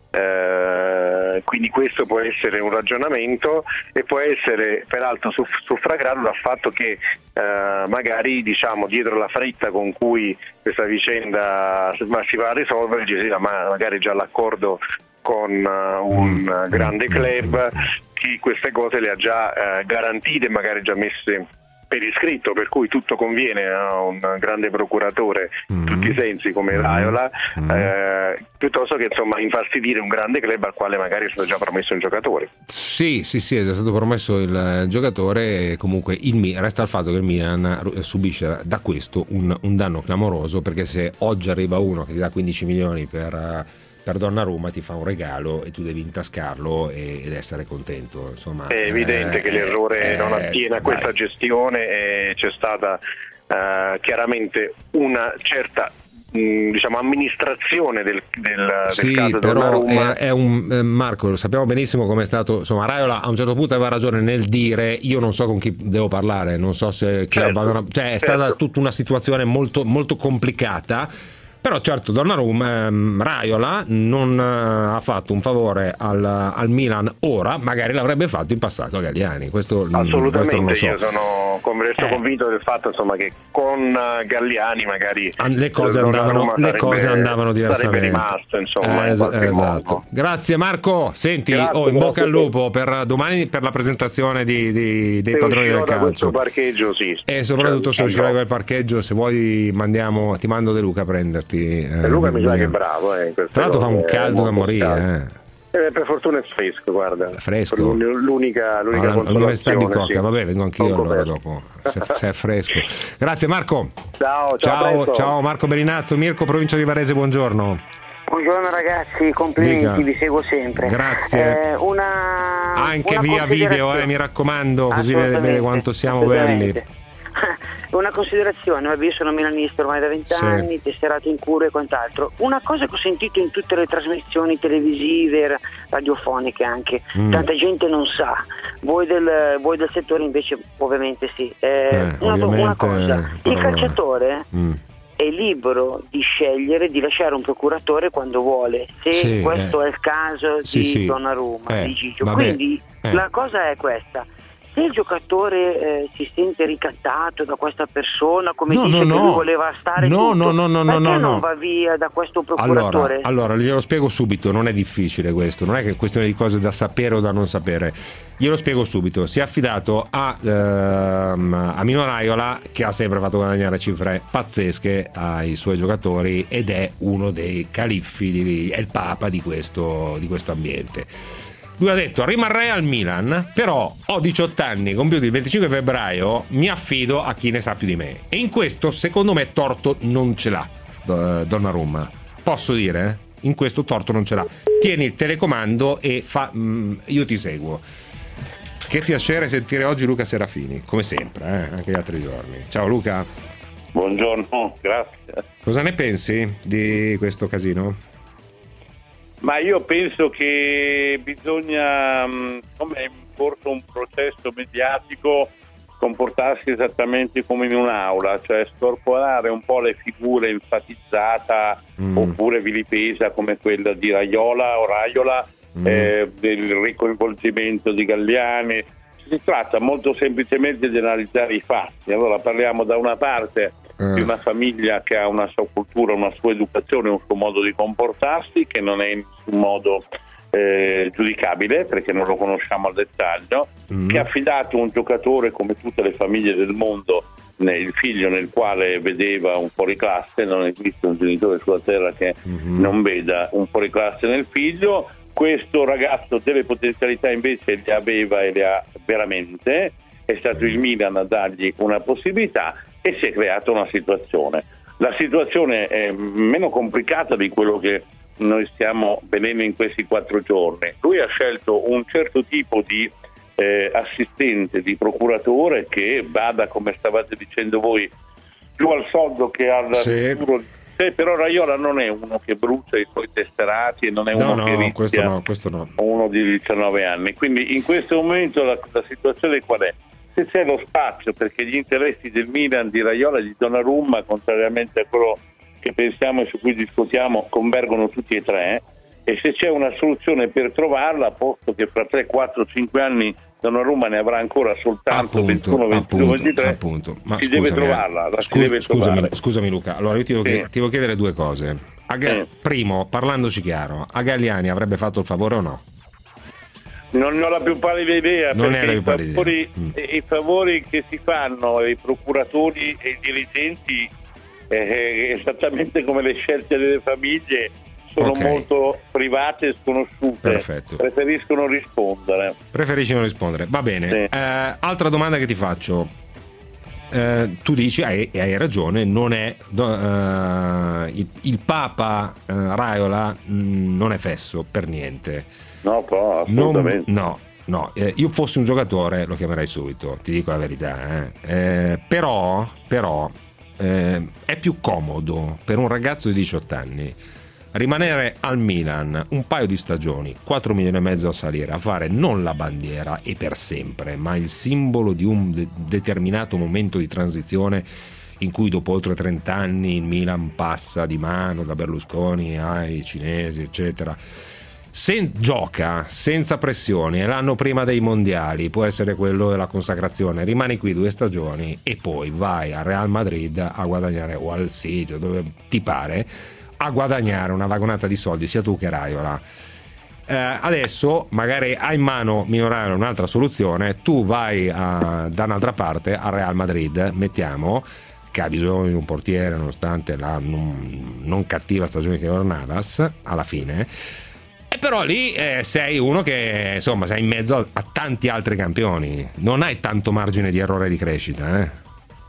quindi questo può essere un ragionamento, e può essere peraltro suffragato dal fatto che magari, diciamo, dietro la fretta con cui questa vicenda si va a risolvere ci sia magari già l'accordo con un grande club che queste cose le ha già garantite, magari già messe per iscritto, per cui tutto conviene a un grande procuratore in tutti i sensi come Raiola, piuttosto che insomma infastidire un grande club al quale magari è stato già promesso un giocatore. Sì, è già stato promesso il giocatore, e comunque resta il fatto che il Milan subisce da questo un danno clamoroso, perché se oggi arriva uno che ti dà 15 milioni per Donnarumma, ti fa un regalo e tu devi intascarlo ed essere contento. Insomma, è evidente che l'errore non attiene a questa gestione, e c'è stata chiaramente una certa amministrazione del caso però Donnarumma. Marco, lo sappiamo benissimo come è stato. Insomma, Raiola a un certo punto aveva ragione nel dire: io non so con chi devo parlare, non so se è stata tutta una situazione molto, molto complicata. Però certo Donnarumma, Raiola non ha fatto un favore al Milan ora, magari l'avrebbe fatto in passato a Galliani. Assolutamente, non lo so. Io sono convinto del fatto, insomma, che con Galliani magari le cose andavano diversamente. Sarebbe rimasto, insomma, esatto. Grazie Marco, senti, in bocca al lupo per domani, per la presentazione dei padroni del calcio. Parcheggio, sì. E soprattutto se uscirai quel parcheggio, se vuoi ti mando De Luca a prenderti. Luca mi sa che è bravo. Tra l'altro fa un caldo da morire. Per fortuna è fresco, guarda. Fresco. L'unica all'Università di Bicocca, sì. Vabbè, vengo anch'io allora dopo, se è fresco. Grazie Marco. Ciao Marco Berinazzo, Mirko, provincia di Varese, buongiorno. Buongiorno ragazzi, complimenti, vi seguo sempre. Grazie. Anche una via video, mi raccomando, così vede quanto siamo belli. Una considerazione, io sono milanista ormai da 20 anni, tesserato in cura e quant'altro. Una cosa che ho sentito in tutte le trasmissioni televisive, radiofoniche anche, tanta gente non sa, voi del settore invece ovviamente sì. Una cosa, il calciatore è libero di scegliere di lasciare un procuratore quando vuole, se questo è il caso di Donnarumma, di Gigio. Quindi la cosa è questa: se il giocatore si sente ricattato da questa persona, come dice che lui voleva stare non va via da questo procuratore? Allora glielo spiego subito, non è difficile questo, non è che è questione di cose da sapere o da non sapere, glielo spiego subito. Si è affidato a Mino Raiola, che ha sempre fatto guadagnare cifre pazzesche ai suoi giocatori ed è uno dei califfi, è il papa di questo ambiente. Lui ha detto: rimarrei al Milan, però ho 18 anni, compiuti il 25 febbraio, mi affido a chi ne sa più di me. E in questo, secondo me, torto non ce l'ha Donnarumma. Posso dire? In questo torto non ce l'ha. Tieni il telecomando e io ti seguo. Che piacere sentire oggi Luca Serafini, come sempre, anche gli altri giorni. Ciao Luca. Buongiorno, grazie. Cosa ne pensi di questo casino? Ma io penso che bisogna, come è in corso un processo mediatico, comportarsi esattamente come in un'aula, cioè scorporare un po' le figure enfatizzata oppure vilipesa come quella di Raiola, del ricoinvolgimento di Galliani. Si tratta molto semplicemente di analizzare i fatti. Allora parliamo da una parte di una famiglia che ha una sua cultura, una sua educazione, un suo modo di comportarsi che non è in nessun modo giudicabile, perché non lo conosciamo al dettaglio, che ha affidato un giocatore, come tutte le famiglie del mondo, il figlio nel quale vedeva un fuoriclasse. Non esiste un genitore sulla terra che non veda un fuoriclasse nel figlio. Questo ragazzo delle potenzialità invece le aveva e le ha veramente, è stato il Milan a dargli una possibilità e si è creata una situazione. La situazione è meno complicata di quello che noi stiamo vedendo in questi 4 giorni. Lui ha scelto un certo tipo di assistente, di procuratore che vada, come stavate dicendo voi, più al soldo che al futuro. Però Raiola non è uno che brucia i suoi tesserati e non è uno che rischia questo no. Uno di 19 anni. Quindi in questo momento la situazione qual è? Se c'è lo spazio, perché gli interessi del Milan, di Raiola e di Donnarumma, contrariamente a quello che pensiamo e su cui discutiamo, convergono tutti e tre, e se c'è una soluzione per trovarla, posto che fra 3, 4, 5 anni Donnarumma ne avrà ancora soltanto 21, 22, 23, Ma si deve trovarla. Scusami Luca, allora io ti devo chiedere due cose. Primo, parlandoci chiaro, a Galliani avrebbe fatto il favore o no? Non ho la più pallida idea, non perché i favori che si fanno ai procuratori e ai dirigenti, esattamente come le scelte delle famiglie, sono molto private e sconosciute. Perfetto. Preferisci non rispondere. Va bene. Sì. Altra domanda che ti faccio. Tu dici, hai ragione, non è il Papa Raiola non è fesso per niente. No, assolutamente. No. Io fossi un giocatore lo chiamerei subito, ti dico la verità. Però è più comodo per un ragazzo di 18 anni rimanere al Milan un paio di stagioni, 4 milioni e mezzo a salire, a fare non la bandiera e per sempre, ma il simbolo di un determinato momento di transizione in cui dopo oltre 30 anni il Milan passa di mano da Berlusconi ai cinesi, eccetera. Gioca senza pressioni, e l'anno prima dei mondiali può essere quello della consacrazione, rimani qui 2 stagioni e poi vai al Real Madrid a guadagnare, o al City, dove ti pare, a guadagnare una vagonata di soldi, sia tu che Raiola. Adesso magari hai in mano migliorare un'altra soluzione, tu vai da un'altra parte al Real Madrid, mettiamo che ha bisogno di un portiere nonostante la non cattiva stagione che era Navas alla fine, e però lì sei uno che insomma sei in mezzo a tanti altri campioni, non hai tanto margine di errore di crescita.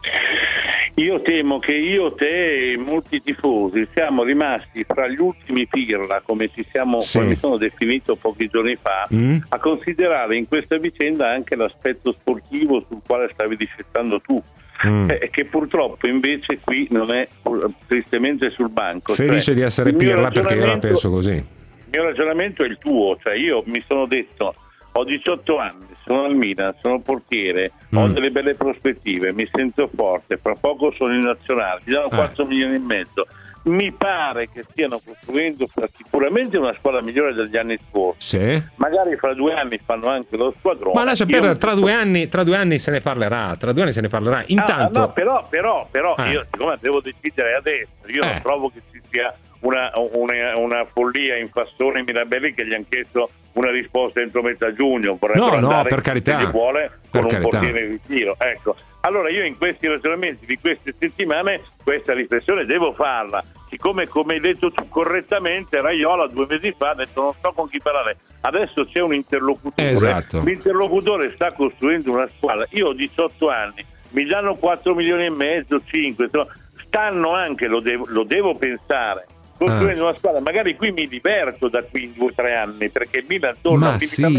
Io temo che io, te e molti tifosi siamo rimasti fra gli ultimi pirla, come mi sono definito pochi giorni fa, a considerare in questa vicenda anche l'aspetto sportivo sul quale stavi discettando tu, che purtroppo invece qui non è, tristemente, sul banco. Felice di essere pirla, perché io la penso così. Il mio ragionamento è il tuo, cioè io mi sono detto: ho 18 anni, sono al Milan, sono portiere, ho delle belle prospettive, mi sento forte, fra poco sono in nazionale, ti danno 4 milioni e mezzo. Mi pare che stiano costruendo sicuramente una squadra migliore degli anni scorsi. Sì. Magari fra 2 anni fanno anche lo squadrone. Ma lascia perdere, tra due anni se ne parlerà. Intanto. Però io, siccome devo decidere adesso, io non trovo che ci sia una follia in Fassone e Mirabelli che gli hanno chiesto una risposta entro metà giugno. No, per carità, se gli vuole, con un portiere in ritiro. Ecco, allora io in questi ragionamenti di queste settimane questa riflessione devo farla. Siccome, come hai detto tu correttamente, Raiola 2 mesi fa ha detto non so con chi parlare, adesso c'è un interlocutore. Esatto. L'interlocutore sta costruendo una squadra. Io ho 18 anni, mi danno 4 milioni e mezzo, 5, insomma, stanno anche, lo devo pensare, costruendo una squadra. Magari qui mi diverto da qui in 2 o 3 anni, perché il Milan torna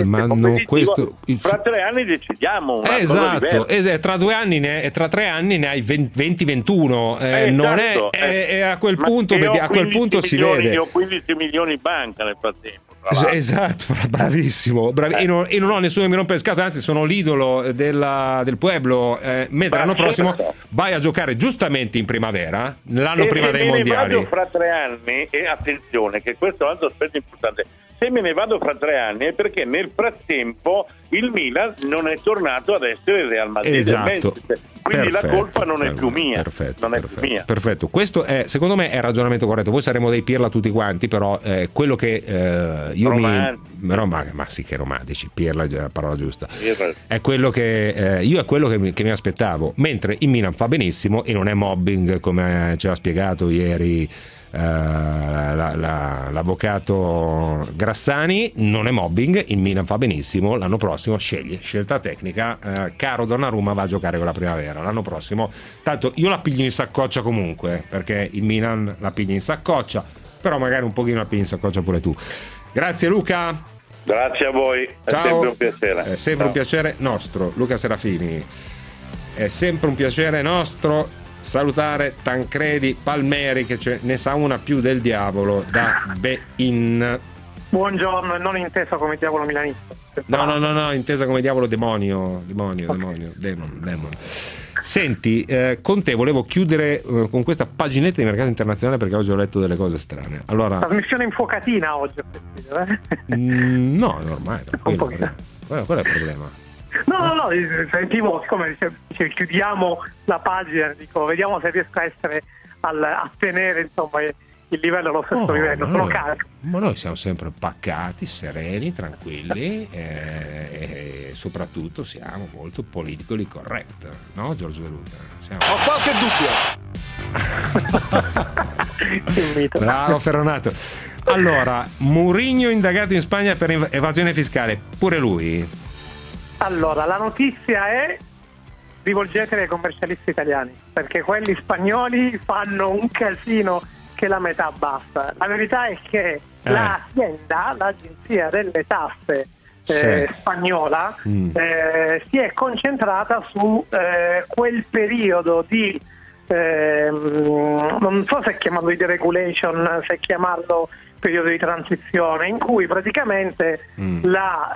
fra 3 anni decidiamo esatto, tra 2 anni tra 3 anni ne hai 20-21, non è a quel punto si vede. Io ho 15 milioni in banca nel frattempo. Esatto, bravissimo. E non ho nessuno che mi rompe le scatole, anzi sono l'idolo del pueblo, mentre l'anno prossimo vai a giocare giustamente in primavera, l'anno prima dei mondiali. Vado fra 3 anni, e attenzione che questo è un altro aspetto importante, se me ne vado fra 3 anni è perché nel frattempo il Milan non è tornato ad essere il Real Madrid. Esatto. Quindi la colpa non è più mia. Perfetto. Questo è, secondo me, è il ragionamento corretto. Poi saremo dei pirla tutti quanti, però quello che io ma sì, che romantici, pirla è la parola giusta. È quello che io è quello che mi aspettavo, mentre il Milan fa benissimo e non è mobbing, come ci ha spiegato ieri l'avvocato Grassani, non è mobbing, il Milan fa benissimo, l'anno prossimo scelta tecnica, caro Donnarumma va a giocare con la primavera, l'anno prossimo tanto io la piglio in saccoccia comunque, perché il Milan la piglia in saccoccia, però magari un pochino la piglia in saccoccia pure tu. Grazie Luca. Grazie a voi, ciao. È sempre un piacere. È sempre un piacere nostro, Luca Serafini. È sempre un piacere nostro salutare Tancredi Palmeri, che ne sa una più del diavolo da Bein. Buongiorno, non intesa come diavolo milanista. No, intesa come diavolo demon. Senti, con te volevo chiudere con questa paginetta di mercato internazionale, perché oggi ho letto delle cose strane. Allora, trasmissione infuocatina oggi. No, è normale, quello è il problema. No, sentivo, siccome chiudiamo la pagina, dico, vediamo se riesco a essere a tenere, insomma, il livello allo stesso livello. Ma noi siamo sempre pacati, sereni, tranquilli e soprattutto siamo molto politically correct, no, Giorgio De Luca? Ho qualche dubbio. Bravo Ferronato. Allora, Mourinho indagato in Spagna per evasione fiscale, pure lui? Allora, la notizia è: rivolgetevi ai commercialisti italiani, perché quelli spagnoli fanno un casino che la metà basta. La verità è che l'azienda, l'agenzia delle tasse spagnola, si è concentrata su quel periodo di non so se chiamarlo di deregulation, se chiamarlo periodo di transizione, in cui praticamente la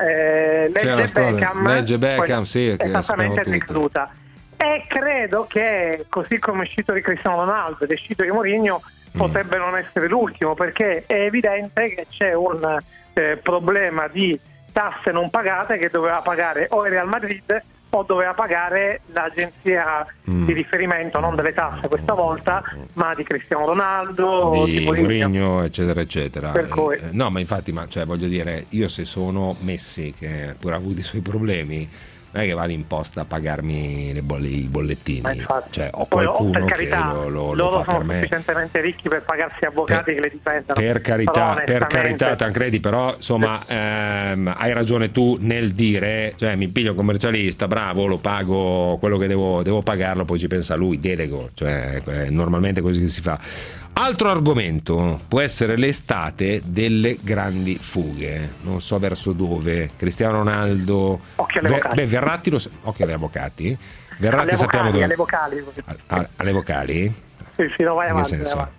legge Beckham sì, esattamente è decaduta. E credo che, così come è uscito di Cristiano Ronaldo ed è uscito di Mourinho, potrebbe non essere l'ultimo, perché è evidente che c'è un problema di tasse non pagate che doveva pagare o il Real Madrid o doveva pagare l'agenzia di riferimento, non delle tasse questa volta, ma di Cristiano Ronaldo, di Mourinho, eccetera eccetera. Per cui... no, ma infatti, voglio dire, io se sono Messi, che pure ha avuto i suoi problemi, non è che vado in posta a pagarmi i bollettini, cioè ho qualcuno che lo fa per me. Sono sufficientemente ricchi per pagarsi avvocati che le difendano. Per carità, Tancredi, però insomma hai ragione tu nel dire, cioè mi piglio un commercialista, bravo, lo pago quello che devo pagarlo, poi ci pensa lui, delego, cioè normalmente così che si fa. Altro argomento può essere l'estate delle grandi fughe, non so verso dove. Cristiano Ronaldo, Verratti, occhio agli avvocati. Verratti sappiamo dove. Alle vocali. Alle vocali? Sì, no, vai avanti.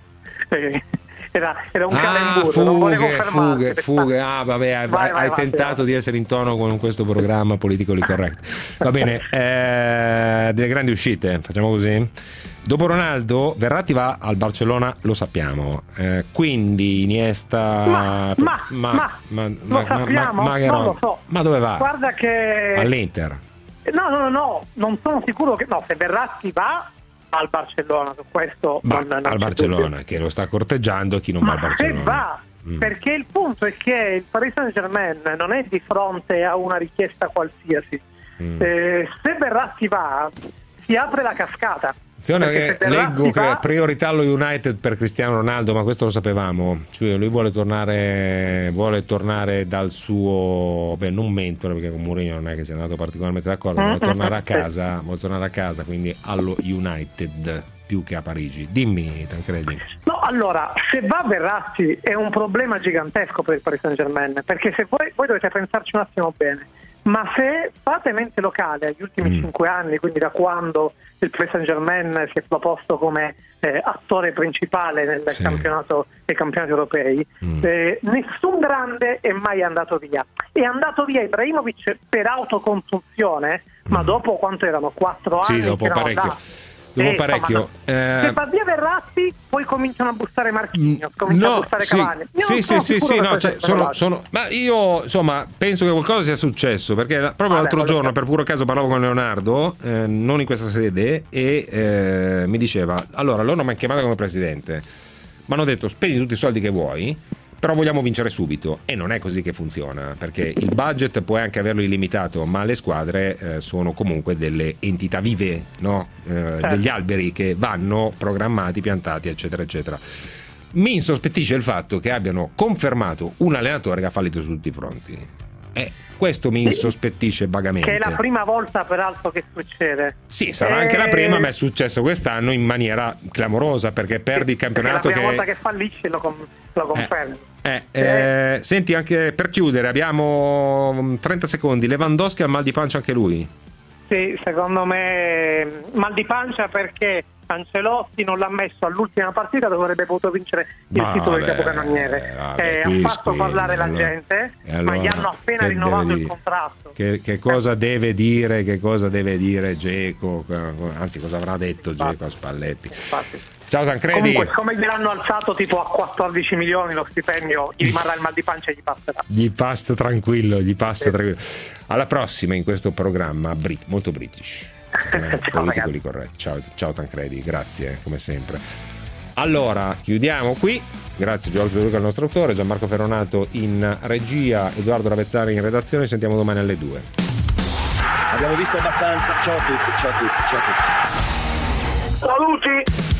Era un calendario. Fughe. Vabbè, hai tentato di essere in tono con questo programma politically correct. Va bene, delle grandi uscite, facciamo così. Dopo Ronaldo, Verratti va al Barcellona, lo sappiamo. Quindi Iniesta. Lo sappiamo, non lo so. Ma dove va? Guarda che. All'Inter. No, non sono sicuro che. No, se Verratti va al Barcellona, su questo. Al Barcellona, che lo sta corteggiando, chi non va al Barcellona. Se va, perché il punto è che il Paris Saint-Germain non è di fronte a una richiesta qualsiasi. Se Verratti va, si apre la cascata. Leggo che priorità allo United per Cristiano Ronaldo, ma questo lo sapevamo, cioè lui vuole tornare dal suo non mentore, perché con Mourinho non è che sia andato particolarmente d'accordo, vuole tornare a casa, quindi allo United più che a Parigi. Dimmi, Tancredi. No, allora, se va Verratti è un problema gigantesco per il Paris Saint-Germain, perché se voi dovete pensarci un attimo bene, ma se fate mente locale agli ultimi 5 anni, quindi da quando il Paris Saint-Germain si è proposto come attore principale nei campionati europei, nessun grande è mai andato via. È andato via Ibrahimovic per autoconsunzione, ma dopo quanto erano? 4 anni? Sì, dopo parecchio. Parecchio. Se va via Verratti, poi cominciano a bussare Marquinhos, cominciano a bussare Cavani. Ma io insomma penso che qualcosa sia successo, perché proprio l'altro giorno per puro caso parlavo con Leonardo, non in questa sede, e mi diceva: allora loro mi hanno chiamato come presidente, mi hanno detto spendi tutti i soldi che vuoi, però vogliamo vincere subito, e non è così che funziona, perché il budget puoi anche averlo illimitato, ma le squadre sono comunque delle entità vive, no? Degli alberi che vanno programmati, piantati, eccetera eccetera. Mi insospettisce il fatto che abbiano confermato un allenatore che ha fallito su tutti i fronti. Questo mi insospettisce vagamente. Che è la prima volta peraltro che succede. Sì, sarà anche la prima, ma è successo quest'anno in maniera clamorosa, perché perdi il campionato. È la prima volta che fallisce, lo confermi. Senti, anche per chiudere abbiamo 30 secondi. Lewandowski ha mal di pancia anche lui? Sì, secondo me mal di pancia, perché Ancelotti non l'ha messo all'ultima partita, dovrebbe potuto vincere il titolo di capocannoniere. Ha fatto parlare la gente, ma gli hanno appena rinnovato il contratto. Che cosa deve dire Dzeko, anzi cosa avrà detto Dzeko a Spalletti? Ciao Tancredi. Comunque, come gliel'hanno alzato tipo a 14 milioni lo stipendio, gli rimarrà il mal di pancia e gli passerà. Gli passa tranquillo. Alla prossima in questo programma molto British. Politically correct. Ciao Tancredi, grazie come sempre. Allora chiudiamo qui. Grazie Giorgio De Luca, il nostro autore, Gianmarco Ferronato in regia, Edoardo Ravezzari in redazione. Ci sentiamo domani alle 2. Abbiamo visto abbastanza. Ciao a tutti. Saluti.